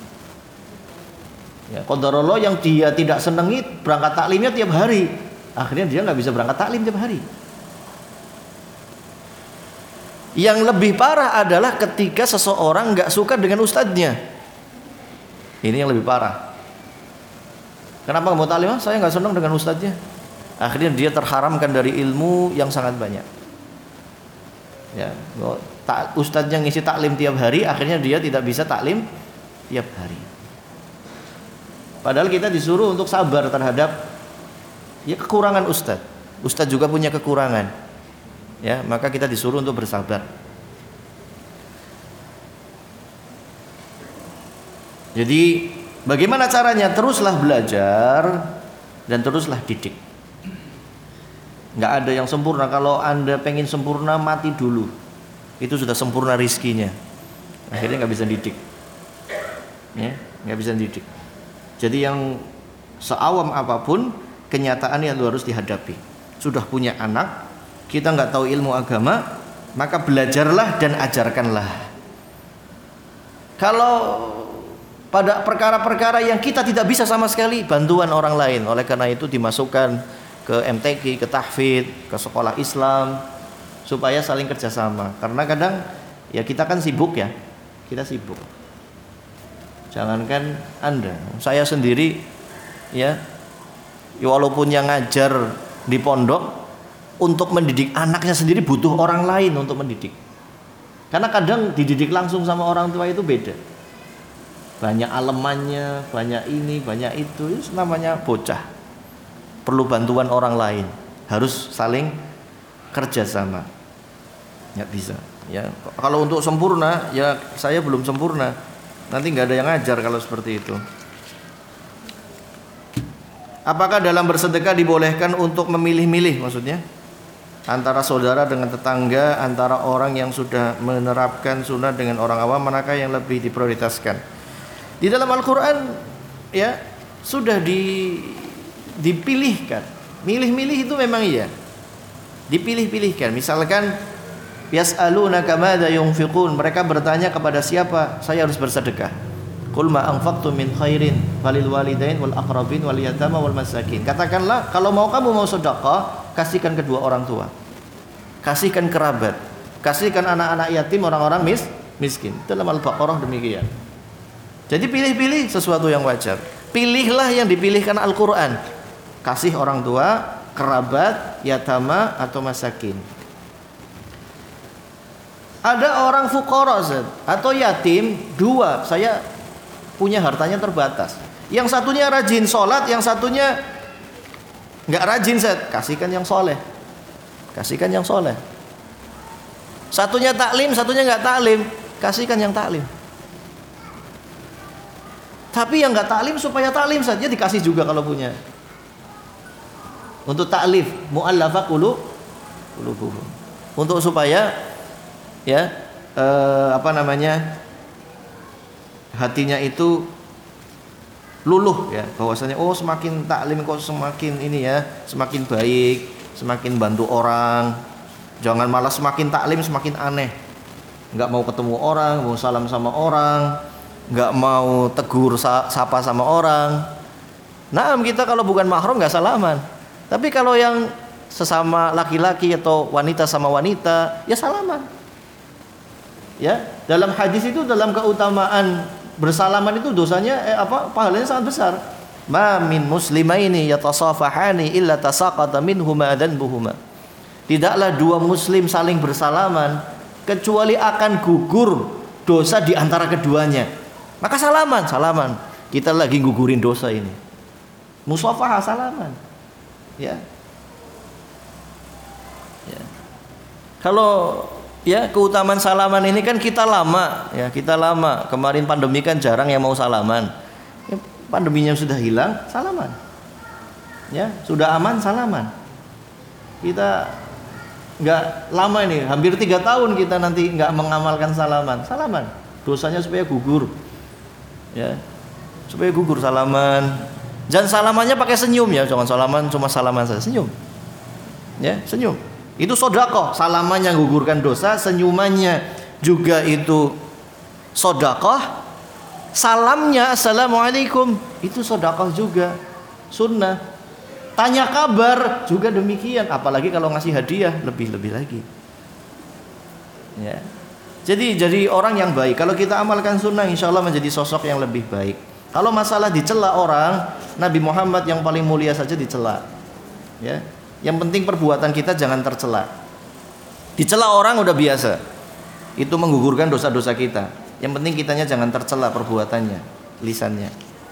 Ya, qadarullah yang dia tidak senangi berangkat taklimnya tiap hari, akhirnya dia nggak bisa berangkat taklim tiap hari. Yang lebih parah adalah ketika seseorang nggak suka dengan ustadznya. Ini yang lebih parah. Kenapa mau taklim? Saya nggak senang dengan ustadznya. Akhirnya dia terharamkan dari ilmu yang sangat banyak. Ya, ustadznya ngisi taklim tiap hari, akhirnya dia tidak bisa taklim tiap hari. Padahal kita disuruh untuk sabar terhadap ya kekurangan ustadz. Ustadz juga punya kekurangan. Ya, maka kita disuruh untuk bersabar. Jadi bagaimana caranya? Teruslah belajar dan teruslah didik. Nggak ada yang sempurna. Kalau Anda pengen sempurna, mati dulu. Itu sudah sempurna rizkinya. Akhirnya nggak bisa didik. Ya, nggak bisa didik. Jadi yang seawam apapun, kenyataan yang harus dihadapi. Sudah punya anak, kita nggak tahu ilmu agama, maka belajarlah dan ajarkanlah. Kalau pada perkara-perkara yang kita tidak bisa sama sekali, bantuan orang lain. Oleh karena itu dimasukkan ke MTQ, ke tahfidz, ke sekolah Islam, supaya saling kerjasama. Karena kadang ya kita kan sibuk ya, kita sibuk. Jangankan Anda, saya sendiri ya walaupun yang ngajar di pondok, untuk mendidik anaknya sendiri butuh orang lain untuk mendidik. Karena kadang dididik langsung sama orang tua itu beda. Banyak alemannya, banyak ini, banyak itu namanya bocah. Perlu bantuan orang lain, harus saling kerjasama. Nggak bisa. Ya, kalau untuk sempurna, ya saya belum sempurna. Nanti nggak ada yang ngajar kalau seperti itu. Apakah dalam bersedekah dibolehkan untuk memilih-milih, maksudnya antara saudara dengan tetangga, antara orang yang sudah menerapkan sunnah dengan orang awam, manakah yang lebih diprioritaskan? Di dalam Al-Quran ya sudah dipilihkan. Milih-milih itu memang iya, dipilih-pilihkan. Misalkan yas'alunaka madza yunfiqun, mereka bertanya kepada siapa saya harus bersedekah. Qul ma anfaqtum min khairin falil walidain wal aqrabin wal yatama wal masakin. Katakanlah, kalau kamu mau sedekah, kasihkan kedua orang tua, kasihkan kerabat, kasihkan anak-anak yatim, orang-orang miskin. Dalam Al-Baqarah demikian. Jadi pilih-pilih sesuatu yang wajar. Pilihlah yang dipilihkan Al-Quran. Kasih orang tua, kerabat, yatama atau masakin. Ada orang fuqara atau yatim, dua, saya punya hartanya terbatas. Yang satunya rajin sholat, yang satunya nggak rajin, kasihkan yang soleh. Kasihkan yang soleh. Satunya taklim, satunya nggak taklim, kasihkan yang taklim. Tapi yang nggak taklim supaya taklim saja dikasih juga kalau punya. Untuk taklif, mu'allafah qulubuhum. Untuk supaya ya hatinya itu luluh ya, bahwasanya semakin taklim kok semakin ini ya, semakin baik, semakin bantu orang. Jangan malah semakin taklim semakin aneh, nggak mau ketemu orang, mau salam sama orang, nggak mau tegur sapa sama orang. Nah, kita kalau bukan mahram nggak salaman, tapi kalau yang sesama laki-laki atau wanita sama wanita ya salaman. Ya, dalam hadis itu, dalam keutamaan bersalaman itu dosanya pahalanya sangat besar. Ma min muslimaini yatasafahani illa tasaqata minhuma dhanbuhuma. Tidaklah dua muslim saling bersalaman kecuali akan gugur dosa di antara keduanya. Maka salaman. Kita lagi gugurin dosa ini. Musafahah, salaman. Ya. Ya. Kalau ya keutamaan salaman ini kan kita lama. Kemarin pandemi kan jarang yang mau salaman. Ya, pandeminya sudah hilang, salaman. Ya, sudah aman, salaman. Kita nggak lama ini, hampir 3 tahun kita nanti nggak mengamalkan salaman. Dosanya supaya gugur. Ya, supaya gugur salaman. Dan salamannya pakai senyum ya, jangan salaman cuma salaman saja, senyum. Ya, senyum. Itu sedekah, salamannya gugurkan dosa, senyumannya juga itu sedekah. Salamnya assalamualaikum, itu sedekah juga, sunnah. Tanya kabar juga demikian, apalagi kalau ngasih hadiah lebih lagi. Ya. Jadi orang yang baik, kalau kita amalkan sunnah, insya Allah menjadi sosok yang lebih baik. Kalau masalah dicela orang, Nabi Muhammad yang paling mulia saja dicela. Ya. Yang penting perbuatan kita jangan tercela. Dicela orang udah biasa, itu menggugurkan dosa-dosa kita. Yang penting kitanya jangan tercela perbuatannya, lisannya.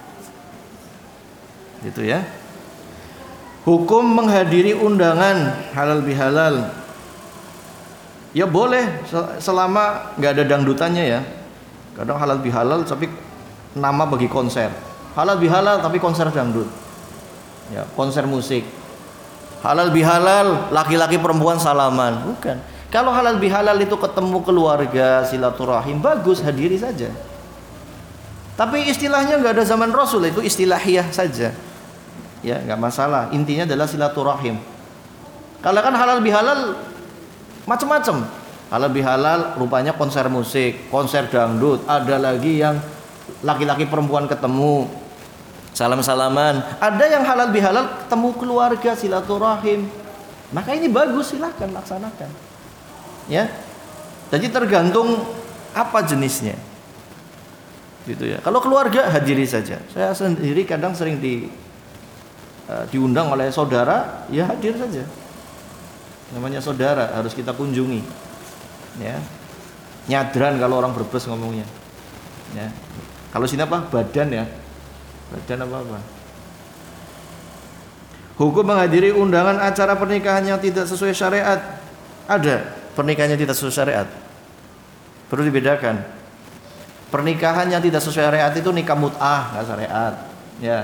Gitu ya. Hukum menghadiri undangan halal bihalal. Ya boleh selama nggak ada dangdutannya ya. Kadang halal bihalal tapi nama bagi konser. Halal bihalal tapi konser dangdut. Ya, konser musik. Halal bihalal laki-laki perempuan salaman, bukan. Kalau halal bihalal itu ketemu keluarga, silaturahim, bagus, hadiri saja. Tapi istilahnya nggak ada zaman Rasul, itu istilahiyah saja. Ya, nggak masalah. Intinya adalah silaturahim. Kalau kan halal bihalal macam-macam. Halal bihalal rupanya konser musik, konser dangdut, ada lagi yang laki-laki perempuan ketemu, salam-salaman. Ada yang halal bihalal ketemu keluarga, silaturahim. Maka ini bagus, silahkan laksanakan. Ya. Jadi tergantung apa jenisnya. Gitu ya. Kalau keluarga hadiri saja. Saya sendiri kadang sering diundang oleh saudara, ya hadir saja. Namanya saudara harus kita kunjungi. Ya. Nyadran kalau orang Brebes ngomongnya. Ya. Kalau sini apa? Badan ya. Badan apa? Hukum menghadiri undangan acara pernikahan yang tidak sesuai syariat. Ada pernikahan yang tidak sesuai syariat. Perlu dibedakan. Pernikahan yang tidak sesuai syariat itu nikah mut'ah, nggak syariat. Ya.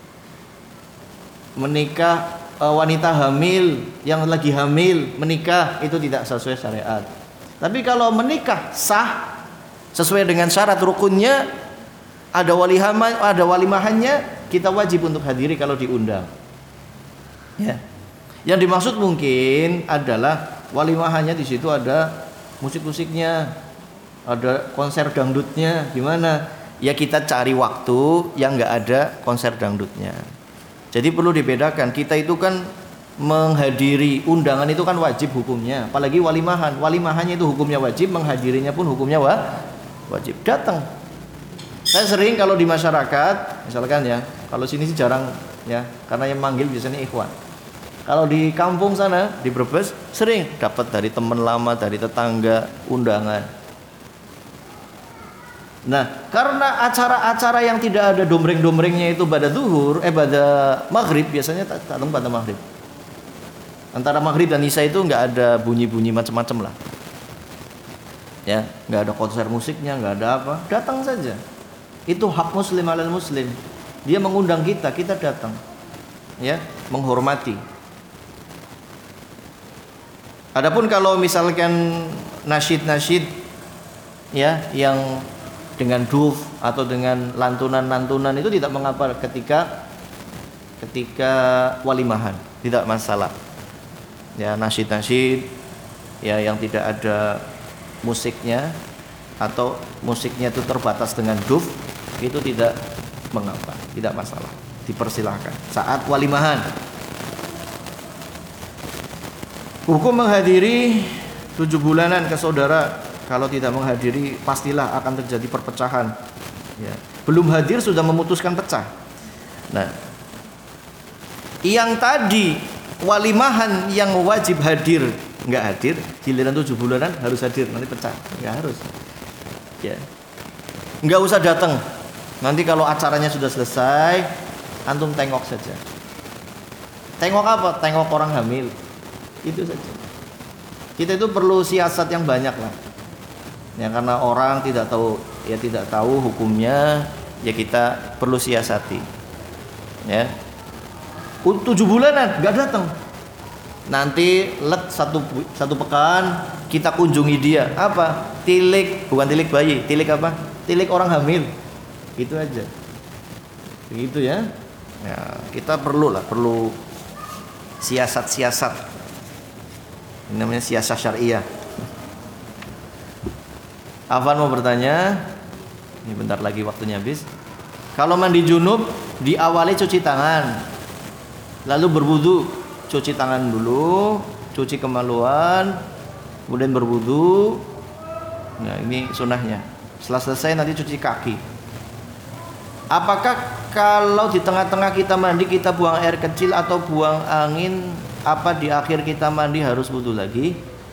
Menikah wanita hamil yang lagi hamil menikah itu tidak sesuai syariat. Tapi kalau menikah sah sesuai dengan syarat rukunnya, ada walimahannya, kita wajib untuk hadiri kalau diundang. Ya. Yang dimaksud mungkin adalah walimahannya di situ ada musik-musiknya, ada konser dangdutnya, gimana? Ya kita cari waktu yang nggak ada konser dangdutnya. Jadi perlu dibedakan. Kita itu kan menghadiri undangan itu kan wajib hukumnya, apalagi walimahan. Walimahannya itu hukumnya wajib, menghadirinya pun hukumnya wajib. Datang. Saya sering kalau di masyarakat, misalkan ya, kalau sini sih jarang ya, karena yang manggil biasanya ikhwan. Kalau di kampung sana, di Brebes, sering dapat dari teman lama, dari tetangga, undangan. Nah, karena acara-acara yang tidak ada dombreng-dombrengnya itu pada zuhur, pada maghrib, biasanya datang pada maghrib. Antara maghrib dan isya itu nggak ada bunyi-bunyi macam-macam lah. Ya, nggak ada konser musiknya, nggak ada apa, datang saja. Itu hak muslim alal muslim. Dia mengundang kita, kita datang. Ya, menghormati. Adapun kalau misalkan nasyid-nasyid ya yang dengan duf atau dengan lantunan-lantunan itu tidak mengapa ketika walimahan, tidak masalah. Ya, nasyid-nasyid ya yang tidak ada musiknya atau musiknya itu terbatas dengan duf, itu tidak mengapa, tidak masalah, dipersilahkan saat walimahan. Hukum menghadiri 7 bulanan ke saudara, kalau tidak menghadiri pastilah akan terjadi perpecahan. Ya. Belum hadir sudah memutuskan pecah. Nah, yang tadi walimahan yang wajib hadir nggak hadir, giliran 7 bulanan harus hadir, nanti pecah. Nggak harus. Ya. Nggak usah datang. Nanti kalau acaranya sudah selesai, antum tengok saja. Tengok apa? Tengok orang hamil. Itu saja. Kita itu perlu siasat yang banyak lah. Ya, karena orang tidak tahu hukumnya, ya kita perlu siasati. Ya. 7 bulanan nggak datang. Nanti satu pekan kita kunjungi dia. Apa? Tilik, bukan tilik bayi, tilik apa? Tilik orang hamil. Itu aja. Begitu ya. Ya, kita perlu siasat-siasat. Ini namanya siasat syariah. Afan mau bertanya, ini bentar lagi waktunya habis. Kalau mandi junub diawali cuci tangan, lalu berwudu, cuci tangan dulu, cuci kemaluan, kemudian berwudu. Nah, ini sunnahnya. Setelah selesai nanti cuci kaki. Apakah kalau di tengah-tengah kita mandi kita buang air kecil atau buang angin, apa di akhir kita mandi harus wudu lagi?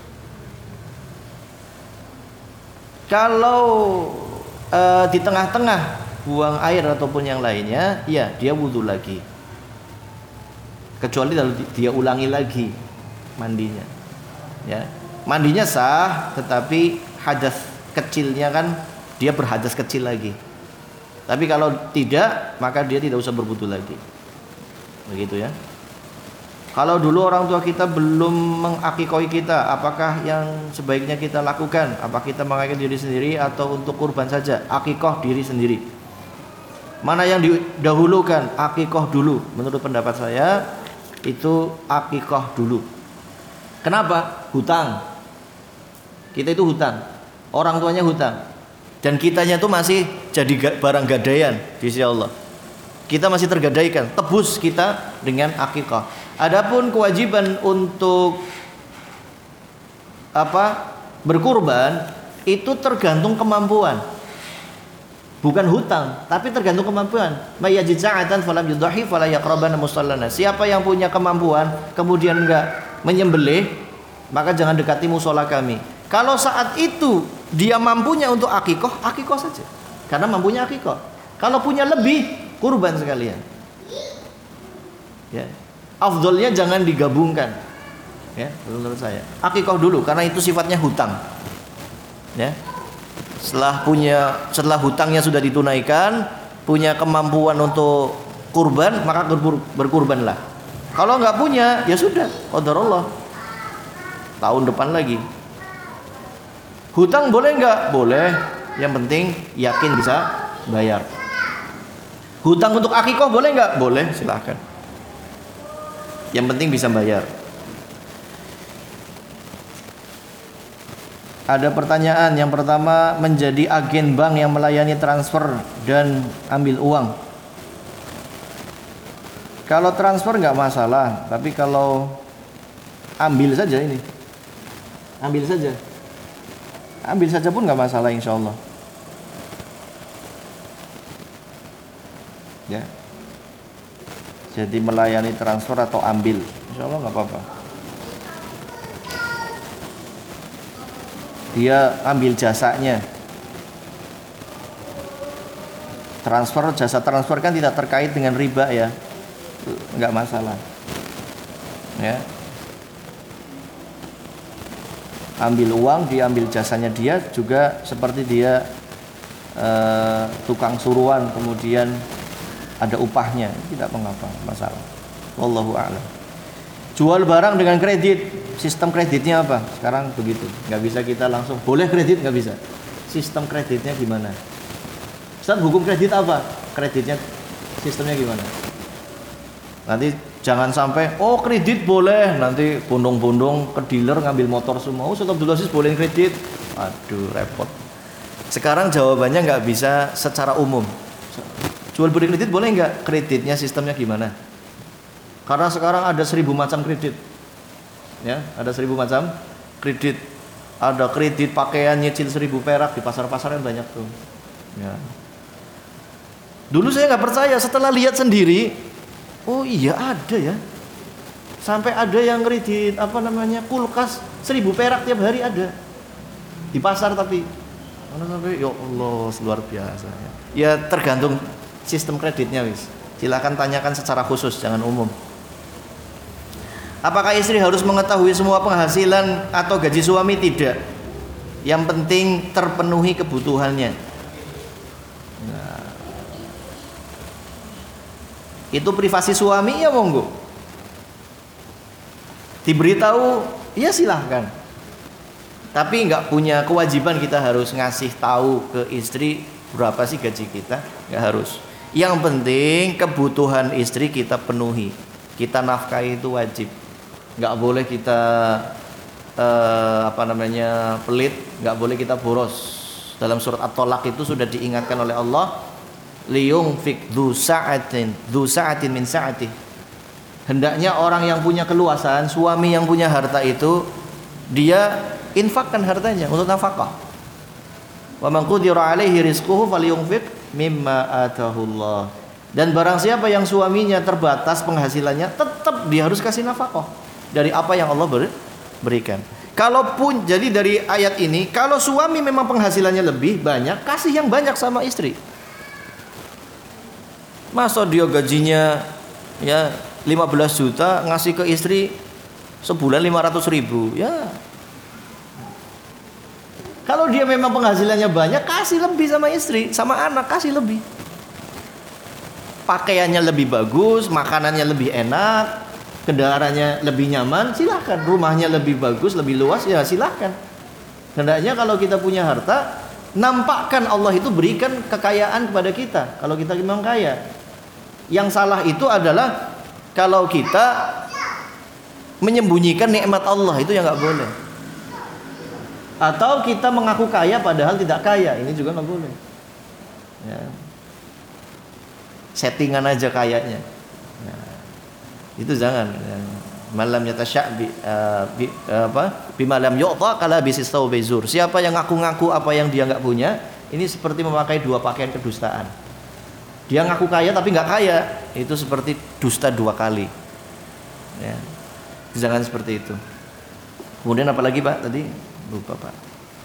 Kalau di tengah-tengah buang air ataupun yang lainnya, ya dia wudu lagi. Kecuali kalau dia ulangi lagi mandinya. Ya, mandinya sah, tetapi hadas kecilnya kan dia berhadas kecil lagi. Tapi kalau tidak, maka dia tidak usah berwudu lagi. Begitu ya. Kalau dulu orang tua kita belum mengakikoi kita, apakah yang sebaiknya kita lakukan? Apa kita mengakikoi diri sendiri atau untuk kurban saja? Akikoh diri sendiri. Mana yang didahulukan? Akikoh dulu. Menurut pendapat saya itu akikoh dulu. Kenapa? Hutang. Kita itu hutang. Orang tuanya hutang. Dan kitanya itu masih jadi barang gadaian di sisi Allah. Kita masih tergadaikan, tebus kita dengan akikah. Adapun kewajiban untuk berkurban itu tergantung kemampuan. Bukan hutang, tapi tergantung kemampuan. Mayyajid sa'atan falam yudhahi fala yaqrabanna musallana. Siapa yang punya kemampuan kemudian enggak menyembelih, maka jangan dekati musola kami. Kalau saat itu dia mampunya untuk akikoh, akikoh saja. Karena mampunya akikoh. Kalau punya lebih, kurban sekalian. Ya. Afdolnya jangan digabungkan. Ya, menurut saya. Akikoh dulu karena itu sifatnya hutang. Ya. Setelah hutangnya sudah ditunaikan, punya kemampuan untuk kurban, maka berkurbanlah. Kalau nggak punya, ya sudah, qadarullah. Tahun depan lagi. Hutang boleh nggak? Boleh. Yang penting yakin bisa bayar. Hutang untuk akikoh boleh nggak? Boleh, silahkan. Yang penting bisa bayar. Ada pertanyaan yang pertama, menjadi agen bank yang melayani transfer dan ambil uang. Kalau transfer nggak masalah, tapi kalau ambil saja ini, ambil saja pun nggak masalah, insya Allah. Ya, jadi melayani transfer atau ambil, insya Allah nggak apa-apa. Dia ambil jasanya. Jasa transfer kan tidak terkait dengan riba ya, nggak masalah. Ya, ambil uang, dia ambil jasanya, dia juga seperti dia tukang suruhan, kemudian ada upahnya, tidak mengapa, masalah. Wallahu a'lam. Jual barang dengan kredit, sistem kreditnya apa? Sekarang begitu, nggak bisa kita langsung boleh kredit, nggak bisa. Sistem kreditnya gimana? Ustaz, hukum kredit apa? Kreditnya sistemnya gimana? Nanti jangan sampai kredit boleh, nanti bondong-bondong ke dealer ngambil motor semua. Ustaz Abdul Aziz boleh kredit? Aduh, repot. Sekarang jawabannya nggak bisa secara umum. Jual beli kredit boleh nggak? Kreditnya sistemnya gimana? Karena sekarang ada 1000 macam kredit. Ya, ada 1000 macam kredit. Ada kredit pakaian nyicil 1000 perak, di pasar-pasar yang banyak tuh. Ya. Dulu saya nggak percaya, setelah lihat sendiri, oh iya ada ya. Sampai ada yang kredit kulkas 1000 perak tiap hari ada. Di pasar tapi. Sampai ya Allah, luar biasa ya. Ya tergantung sistem kreditnya wis. Silakan tanyakan secara khusus, jangan umum. Apakah istri harus mengetahui semua penghasilan atau gaji suami? Tidak. Yang penting terpenuhi kebutuhannya. Nah, itu privasi suami ya monggo. Diberitahu ya silahkan. Tapi nggak punya kewajiban kita harus ngasih tahu ke istri berapa sih gaji kita, nggak harus. Yang penting kebutuhan istri kita penuhi, kita nafkahi, itu wajib. Nggak boleh kita pelit, nggak boleh kita boros. Dalam surat At-Tolak itu sudah diingatkan oleh Allah, liyunfik dzu sa'atin min sa'atih. Hendaknya orang yang punya keluasan, suami yang punya harta itu, dia infakkan hartanya untuk nafkah. Wa man qudira alaihi rizquhu falyunfik mimma atahullah. Dan barang siapa yang suaminya terbatas penghasilannya, tetap dia harus kasih nafkah dari apa yang Allah berikan. Kalaupun jadi dari ayat ini, kalau suami memang penghasilannya lebih banyak, kasih yang banyak sama istri. Masa dia gajinya ya 15 juta ngasih ke istri sebulan 500.000, ya. Kalau dia memang penghasilannya banyak, kasih lebih sama istri, sama anak kasih lebih. Pakaiannya lebih bagus, makanannya lebih enak, kendaraannya lebih nyaman, silahkan. Rumahnya lebih bagus, lebih luas, ya silahkan. Hendaknya kalau kita punya harta, nampakkan Allah itu berikan kekayaan kepada kita. Kalau kita memang kaya, yang salah itu adalah kalau kita menyembunyikan nikmat Allah, itu yang nggak boleh. Atau kita mengaku kaya padahal tidak kaya, ini juga nggak boleh. Ya. Settingan aja kayanya. Nah, itu jangan. Malam yatasya bima lam yu'ta kala bisis tawbizur. Siapa yang ngaku-ngaku apa yang dia nggak punya, ini seperti memakai dua pakaian kedustaan. Dia ngaku kaya tapi nggak kaya, itu seperti dusta dua kali. Ya. Jangan seperti itu. Kemudian apa lagi Pak tadi? Lupa Pak.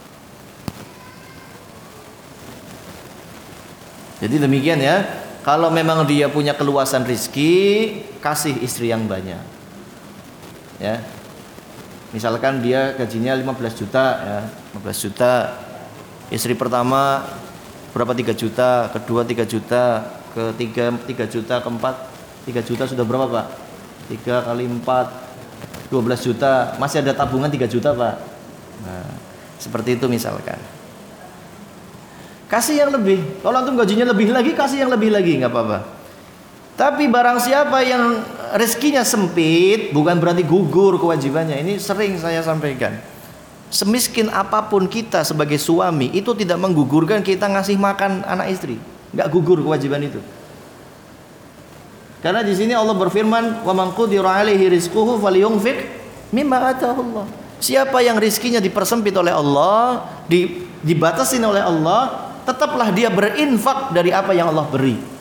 Jadi demikian ya. Kalau memang dia punya keluasan rizki, kasih istri yang banyak. Ya. Misalkan dia gajinya 15 juta ya, 15 juta. Istri pertama berapa 3 juta, kedua 3 juta, ketiga 3 juta, keempat 3 juta, sudah berapa Pak? 3 kali 4 12 juta, masih ada tabungan 3 juta Pak. Nah, seperti itu misalkan. Kasih yang lebih. Kalau antum gajinya lebih lagi, kasih yang lebih lagi, nggak apa-apa. Tapi barang siapa yang rezekinya sempit, bukan berarti gugur kewajibannya. Ini sering saya sampaikan. Semiskin apapun kita sebagai suami, itu tidak menggugurkan kita ngasih makan anak istri. Nggak gugur kewajiban itu. Karena di sini Allah berfirman, "Wa man qudira 'alaihi rizquhu falyunfiq mimma ataahu Allah." Siapa yang rizkinya dipersempit oleh Allah, dibatasin oleh Allah, tetaplah dia berinfak dari apa yang Allah beri.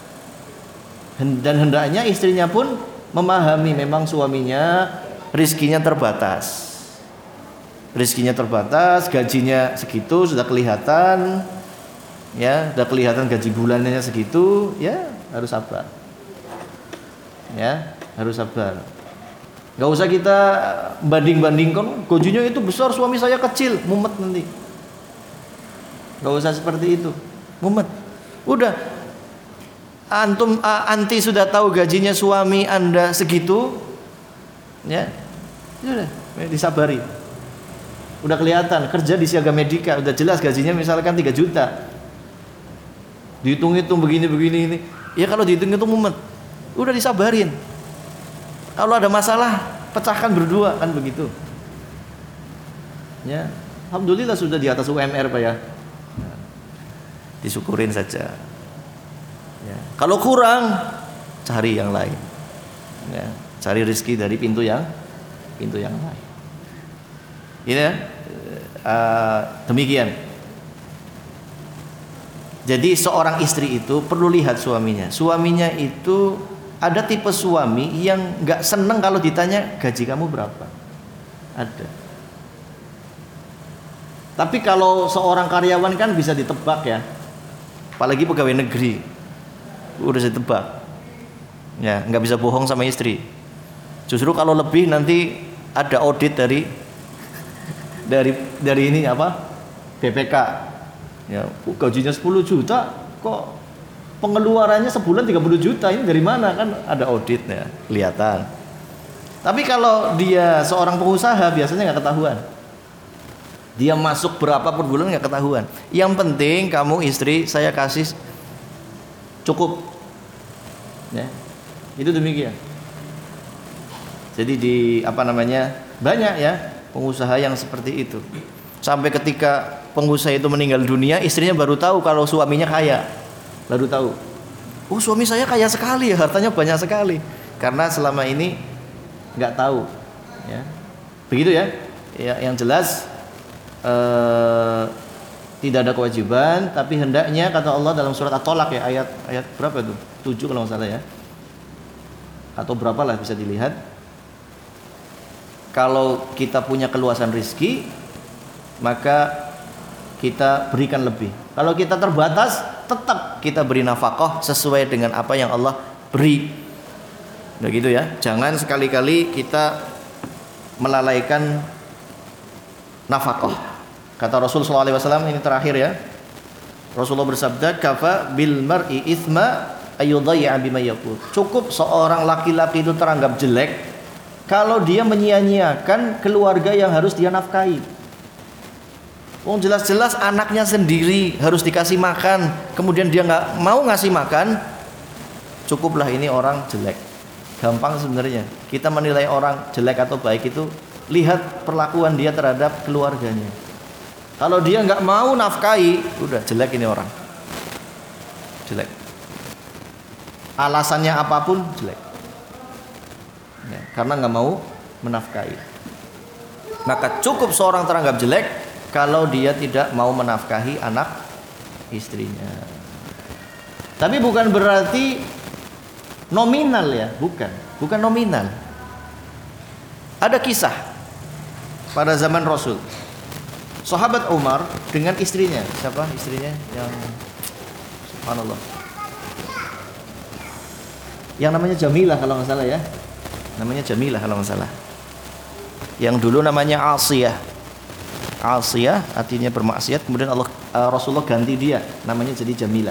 Dan hendaknya istrinya pun memahami memang suaminya rizkinya terbatas. Rizkinya terbatas, gajinya segitu sudah kelihatan, ya, sudah kelihatan gaji bulanannya segitu, ya harus sabar. Ya, harus sabar. Gak usah kita banding-bandingkan, gajinya itu besar, suami saya kecil, mumet nanti. Gak usah seperti itu, mumet. Udah, anti sudah tahu gajinya suami Anda segitu, ya, sudah disabari. Udah kelihatan kerja di Siaga Medika, udah jelas gajinya misalkan 3 juta. Dihitung-hitung begini ini. Ya kalau dihitung-hitung mumet. Udah disabarin. Kalau ada masalah, pecahkan berdua, kan begitu. Ya, alhamdulillah sudah di atas UMR Pak ya. Nah, disyukurin saja. Ya. Kalau kurang, cari yang lain. Ya, cari rezeki dari pintu yang lain. Ini ya, demikian. Jadi seorang istri itu perlu lihat suaminya. Suaminya itu ada tipe suami yang nggak seneng kalau ditanya gaji kamu berapa. Ada. Tapi kalau seorang karyawan kan bisa ditebak ya. Apalagi pegawai negeri, udah bisa ditebak. Ya, nggak bisa bohong sama istri. Justru kalau lebih nanti ada audit dari ini apa? BPK. Ya, gajinya 10 juta kok pengeluarannya sebulan 30 juta, ini dari mana? Kan ada auditnya, kelihatan. Tapi kalau dia seorang pengusaha biasanya nggak ketahuan. Dia masuk berapa per bulan nggak ketahuan. Yang penting kamu istri saya kasih cukup. Ya, itu demikian. Jadi banyak ya pengusaha yang seperti itu. Sampai ketika pengusaha itu meninggal dunia, istrinya baru tahu kalau suaminya kaya. Baru tahu. Oh, suami saya kaya sekali, hartanya banyak sekali. Karena selama ini nggak tahu. Ya. Begitu ya. Ya, yang jelas tidak ada kewajiban, tapi hendaknya kata Allah dalam surat At-Tolak ya, ayat berapa itu? 7 kalau nggak salah ya. Atau berapa lah bisa dilihat. Kalau kita punya keluasan rezeki, maka kita berikan lebih. Kalau kita terbatas, tetap kita beri nafkah sesuai dengan apa yang Allah beri. Begitu ya. Jangan sekali-kali kita melalaikan nafkah. Kata Rasul SAW, ini terakhir ya. Rasulullah bersabda, "Kafa bil mar'i itsma ayudayya bima yaqul." Cukup seorang laki-laki itu teranggap jelek kalau dia menyia-nyiakan keluarga yang harus dia nafkahi. Oh, jelas-jelas anaknya sendiri harus dikasih makan, kemudian dia nggak mau ngasih makan, cukuplah ini orang jelek. Gampang sebenarnya. Kita menilai orang jelek atau baik itu lihat perlakuan dia terhadap keluarganya. Kalau dia nggak mau nafkahi, udah jelek ini orang. Jelek. Alasannya apapun jelek. Ya, karena nggak mau menafkahi. Maka cukup seorang teranggap jelek kalau dia tidak mau menafkahi anak istrinya. Tapi bukan berarti nominal ya, bukan nominal. Ada kisah pada zaman Rasul. Sahabat Umar dengan istrinya, siapa istrinya yang subhanallah, yang namanya Jamilah kalau nggak salah ya, namanya Jamilah kalau nggak salah, yang dulu namanya Asiyah. Asiyah artinya bermaksiat, kemudian Rasulullah ganti dia namanya jadi Jamilah.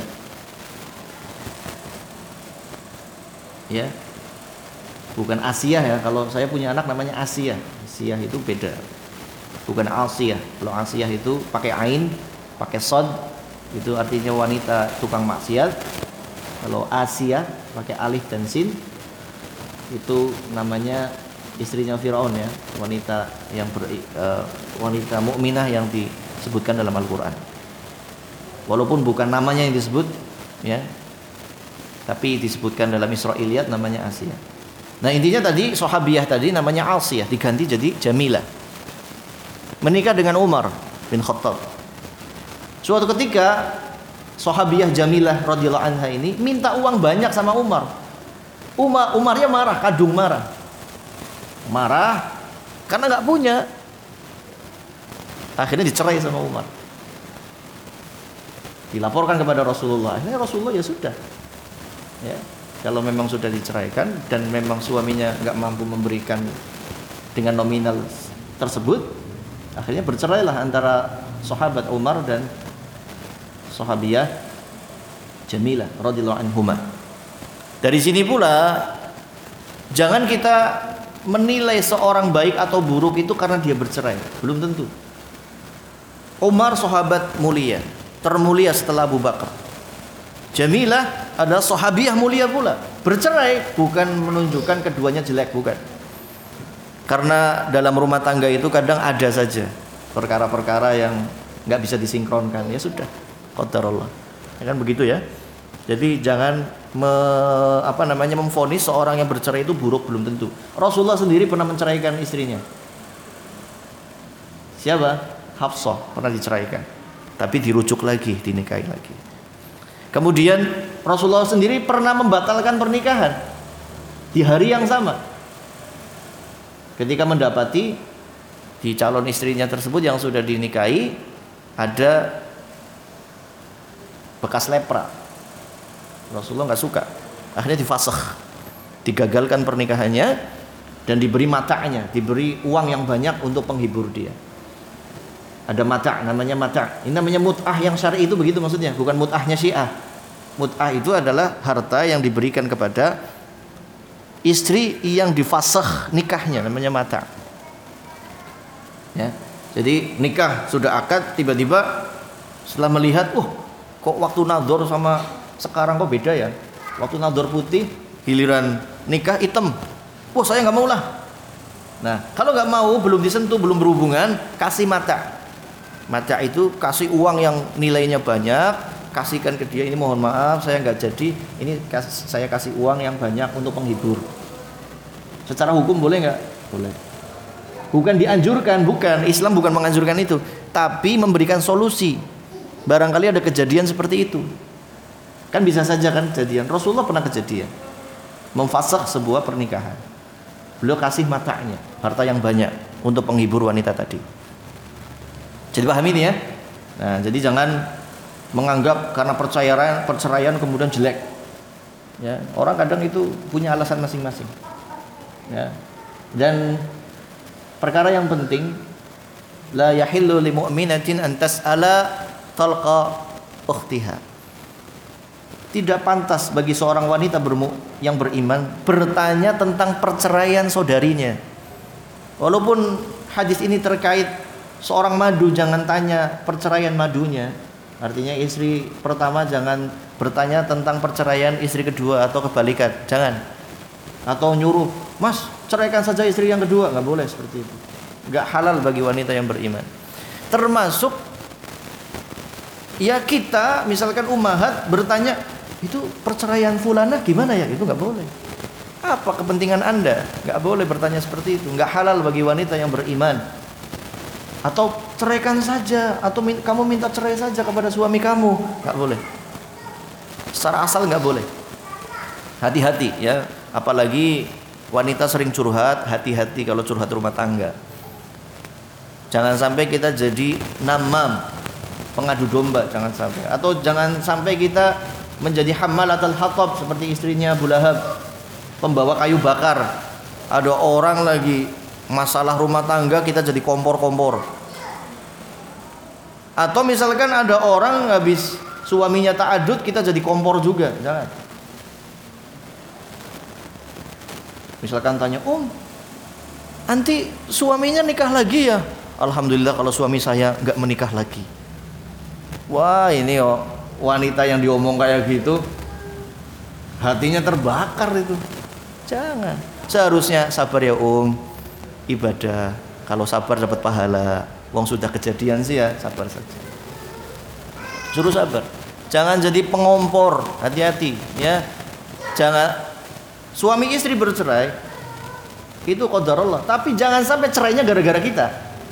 Ya. Bukan Asiyah ya. Kalau saya punya anak namanya Asiyah. Asiyah itu beda. Bukan Asiyah. Kalau Asiyah itu pakai ain, pakai sod, itu artinya wanita tukang maksiat. Kalau Asiyah pakai alif dan sin, itu namanya istrinya Firaun ya, wanita yang wanita mukminah yang disebutkan dalam Al-Qur'an. Walaupun bukan namanya yang disebut ya, tapi disebutkan dalam Israiliyat namanya Asiyah. Nah, intinya tadi sahabiyah tadi namanya Asiyah diganti jadi Jamilah. Menikah dengan Umar bin Khattab. Suatu ketika sahabiyah Jamilah radhiyallahu anha ini minta uang banyak sama Umar. Umarnya marah, kadung marah karena nggak punya. Akhirnya dicerai sama Umar, dilaporkan kepada Rasulullah. Akhirnya Rasulullah ya sudah ya, kalau memang sudah diceraikan dan memang suaminya nggak mampu memberikan dengan nominal tersebut, akhirnya bercerailah antara sahabat Umar dan sahabiyah Jamilah radhiyallahu anhuma. Dari sini pula jangan kita menilai seorang baik atau buruk itu karena dia bercerai, belum tentu. Umar sahabat mulia, termulia setelah Abu Bakar. Jamilah adalah sahabiyah mulia pula. Bercerai bukan menunjukkan keduanya jelek, bukan. Karena dalam rumah tangga itu kadang ada saja perkara-perkara yang nggak bisa disinkronkan. Ya sudah, qadarullah. Ya kan begitu ya. Jadi jangan memvonis seorang yang bercerai itu buruk, belum tentu. Rasulullah sendiri pernah menceraikan istrinya. Siapa? Hafsah pernah diceraikan, tapi dirujuk lagi, dinikahi lagi. Kemudian Rasulullah sendiri pernah membatalkan pernikahan di hari yang sama, ketika mendapati di calon istrinya tersebut yang sudah dinikahi ada bekas lepra. Rasulullah nggak suka, akhirnya difasakh, digagalkan pernikahannya dan diberi mata'nya, diberi uang yang banyak untuk penghibur dia. Ada mata', namanya mata'. Ini namanya mut'ah yang syar'i itu begitu maksudnya, bukan mut'ahnya Syiah. Mut'ah itu adalah harta yang diberikan kepada istri yang difasakh nikahnya, namanya mata'. Ya. Jadi nikah sudah akad, tiba-tiba setelah melihat, kok waktu nador sama sekarang kok beda ya. Waktu nador putih, giliran nikah hitam. Saya nggak mau lah. Nah, kalau nggak mau, belum disentuh, belum berhubungan, kasih mata. Mata itu kasih uang yang nilainya banyak, kasihkan ke dia. Ini mohon maaf, saya nggak jadi. Ini saya kasih uang yang banyak untuk penghibur. Secara hukum boleh nggak? Boleh. Bukan dianjurkan, bukan. Islam bukan menganjurkan itu, tapi memberikan solusi. Barangkali ada kejadian seperti itu. Kan bisa saja kan kejadian. Rasulullah pernah kejadian memfasakh sebuah pernikahan. Beliau kasih matanya, harta yang banyak untuk penghibur wanita tadi. Jadi pahami ini ya. Nah, jadi jangan menganggap karena perceraian kemudian jelek. Ya, orang kadang itu punya alasan masing-masing. Ya. Dan perkara yang penting, la yahillu li mu'minatin an tas'ala talqa ukhtiha. Tidak pantas bagi seorang wanita yang beriman bertanya tentang perceraian saudarinya. Walaupun hadis ini terkait seorang madu, jangan tanya perceraian madunya. Artinya istri pertama jangan bertanya tentang perceraian istri kedua atau kebalikan, jangan. Atau nyuruh, "Mas, ceraikan saja istri yang kedua." Nggak boleh seperti itu. Nggak halal bagi wanita yang beriman. Termasuk ya kita misalkan ummahat bertanya, "Itu perceraian fulana gimana ya?" Itu nggak boleh. Apa kepentingan Anda? Nggak boleh bertanya seperti itu. Nggak halal bagi wanita yang beriman. Atau ceraikan saja, atau kamu minta cerai saja kepada suami kamu, nggak boleh. Secara asal nggak boleh. Hati-hati ya. Apalagi wanita sering curhat, hati-hati kalau curhat rumah tangga. Jangan sampai kita jadi namam, pengadu domba, jangan sampai. Atau jangan sampai kita menjadi hammalatul hatab seperti istrinya Abu Lahab, pembawa kayu bakar. Ada orang lagi masalah rumah tangga, kita jadi kompor-kompor. Atau misalkan ada orang habis suaminya ta'adud, kita jadi kompor juga, jangan. Misalkan tanya, anti suaminya nikah lagi ya? Alhamdulillah kalau suami saya nggak menikah lagi. Wah, ini wanita yang diomong kayak gitu, hatinya terbakar itu. Jangan. Seharusnya sabar ya ibadah. Kalau sabar dapat pahala. Wong sudah kejadian sih ya, sabar saja. Suruh sabar. Jangan jadi pengompor, hati-hati ya. Jangan. Suami istri bercerai itu qadarullah, tapi jangan sampai cerainya gara-gara kita.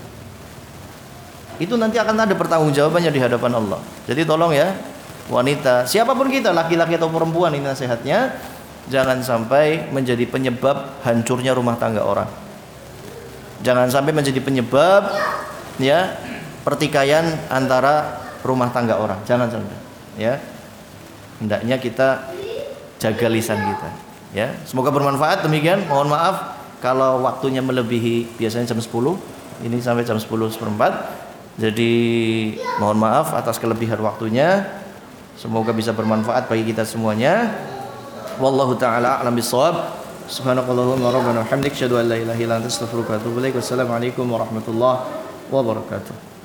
Itu nanti akan ada pertanggungjawabannya di hadapan Allah. Jadi tolong ya, wanita, siapapun kita, laki-laki atau perempuan, ini nasihatnya, jangan sampai menjadi penyebab hancurnya rumah tangga orang. Jangan sampai menjadi penyebab ya pertikaian antara rumah tangga orang. Jangan sampai ya. Hendaknya kita jaga lisan kita. Ya, semoga bermanfaat. Demikian, mohon maaf kalau waktunya melebihi, biasanya jam 10, ini sampai jam 10:04. Jadi mohon maaf atas kelebihan waktunya. Semoga bisa bermanfaat bagi kita semuanya. Wallahu taala a'lam bissawab. Subhanakallahumma rabbana wa bihamdika asyhadu an la ilaha illa anta astaghfiruka wa atubu ilaik. Wassalamualaikum warahmatullahi wabarakatuh.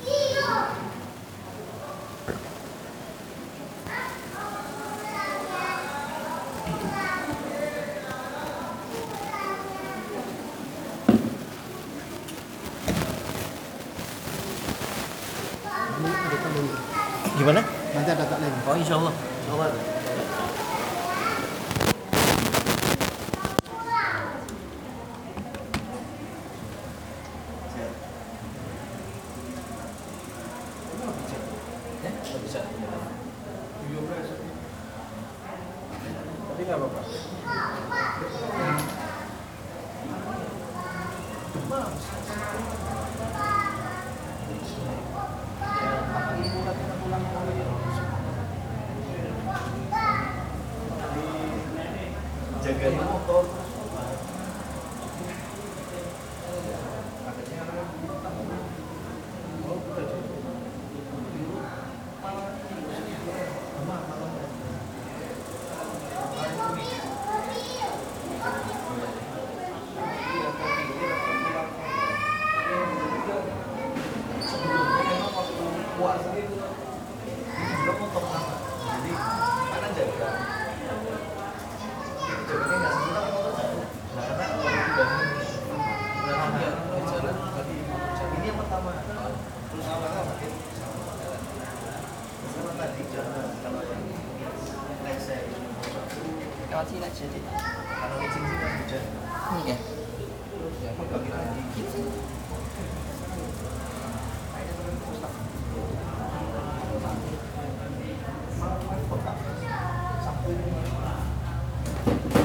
Gimana? Nanti ada taklim. Oh, insyaallah. Tapi nggak apa-apa. Jaga motor. Iya.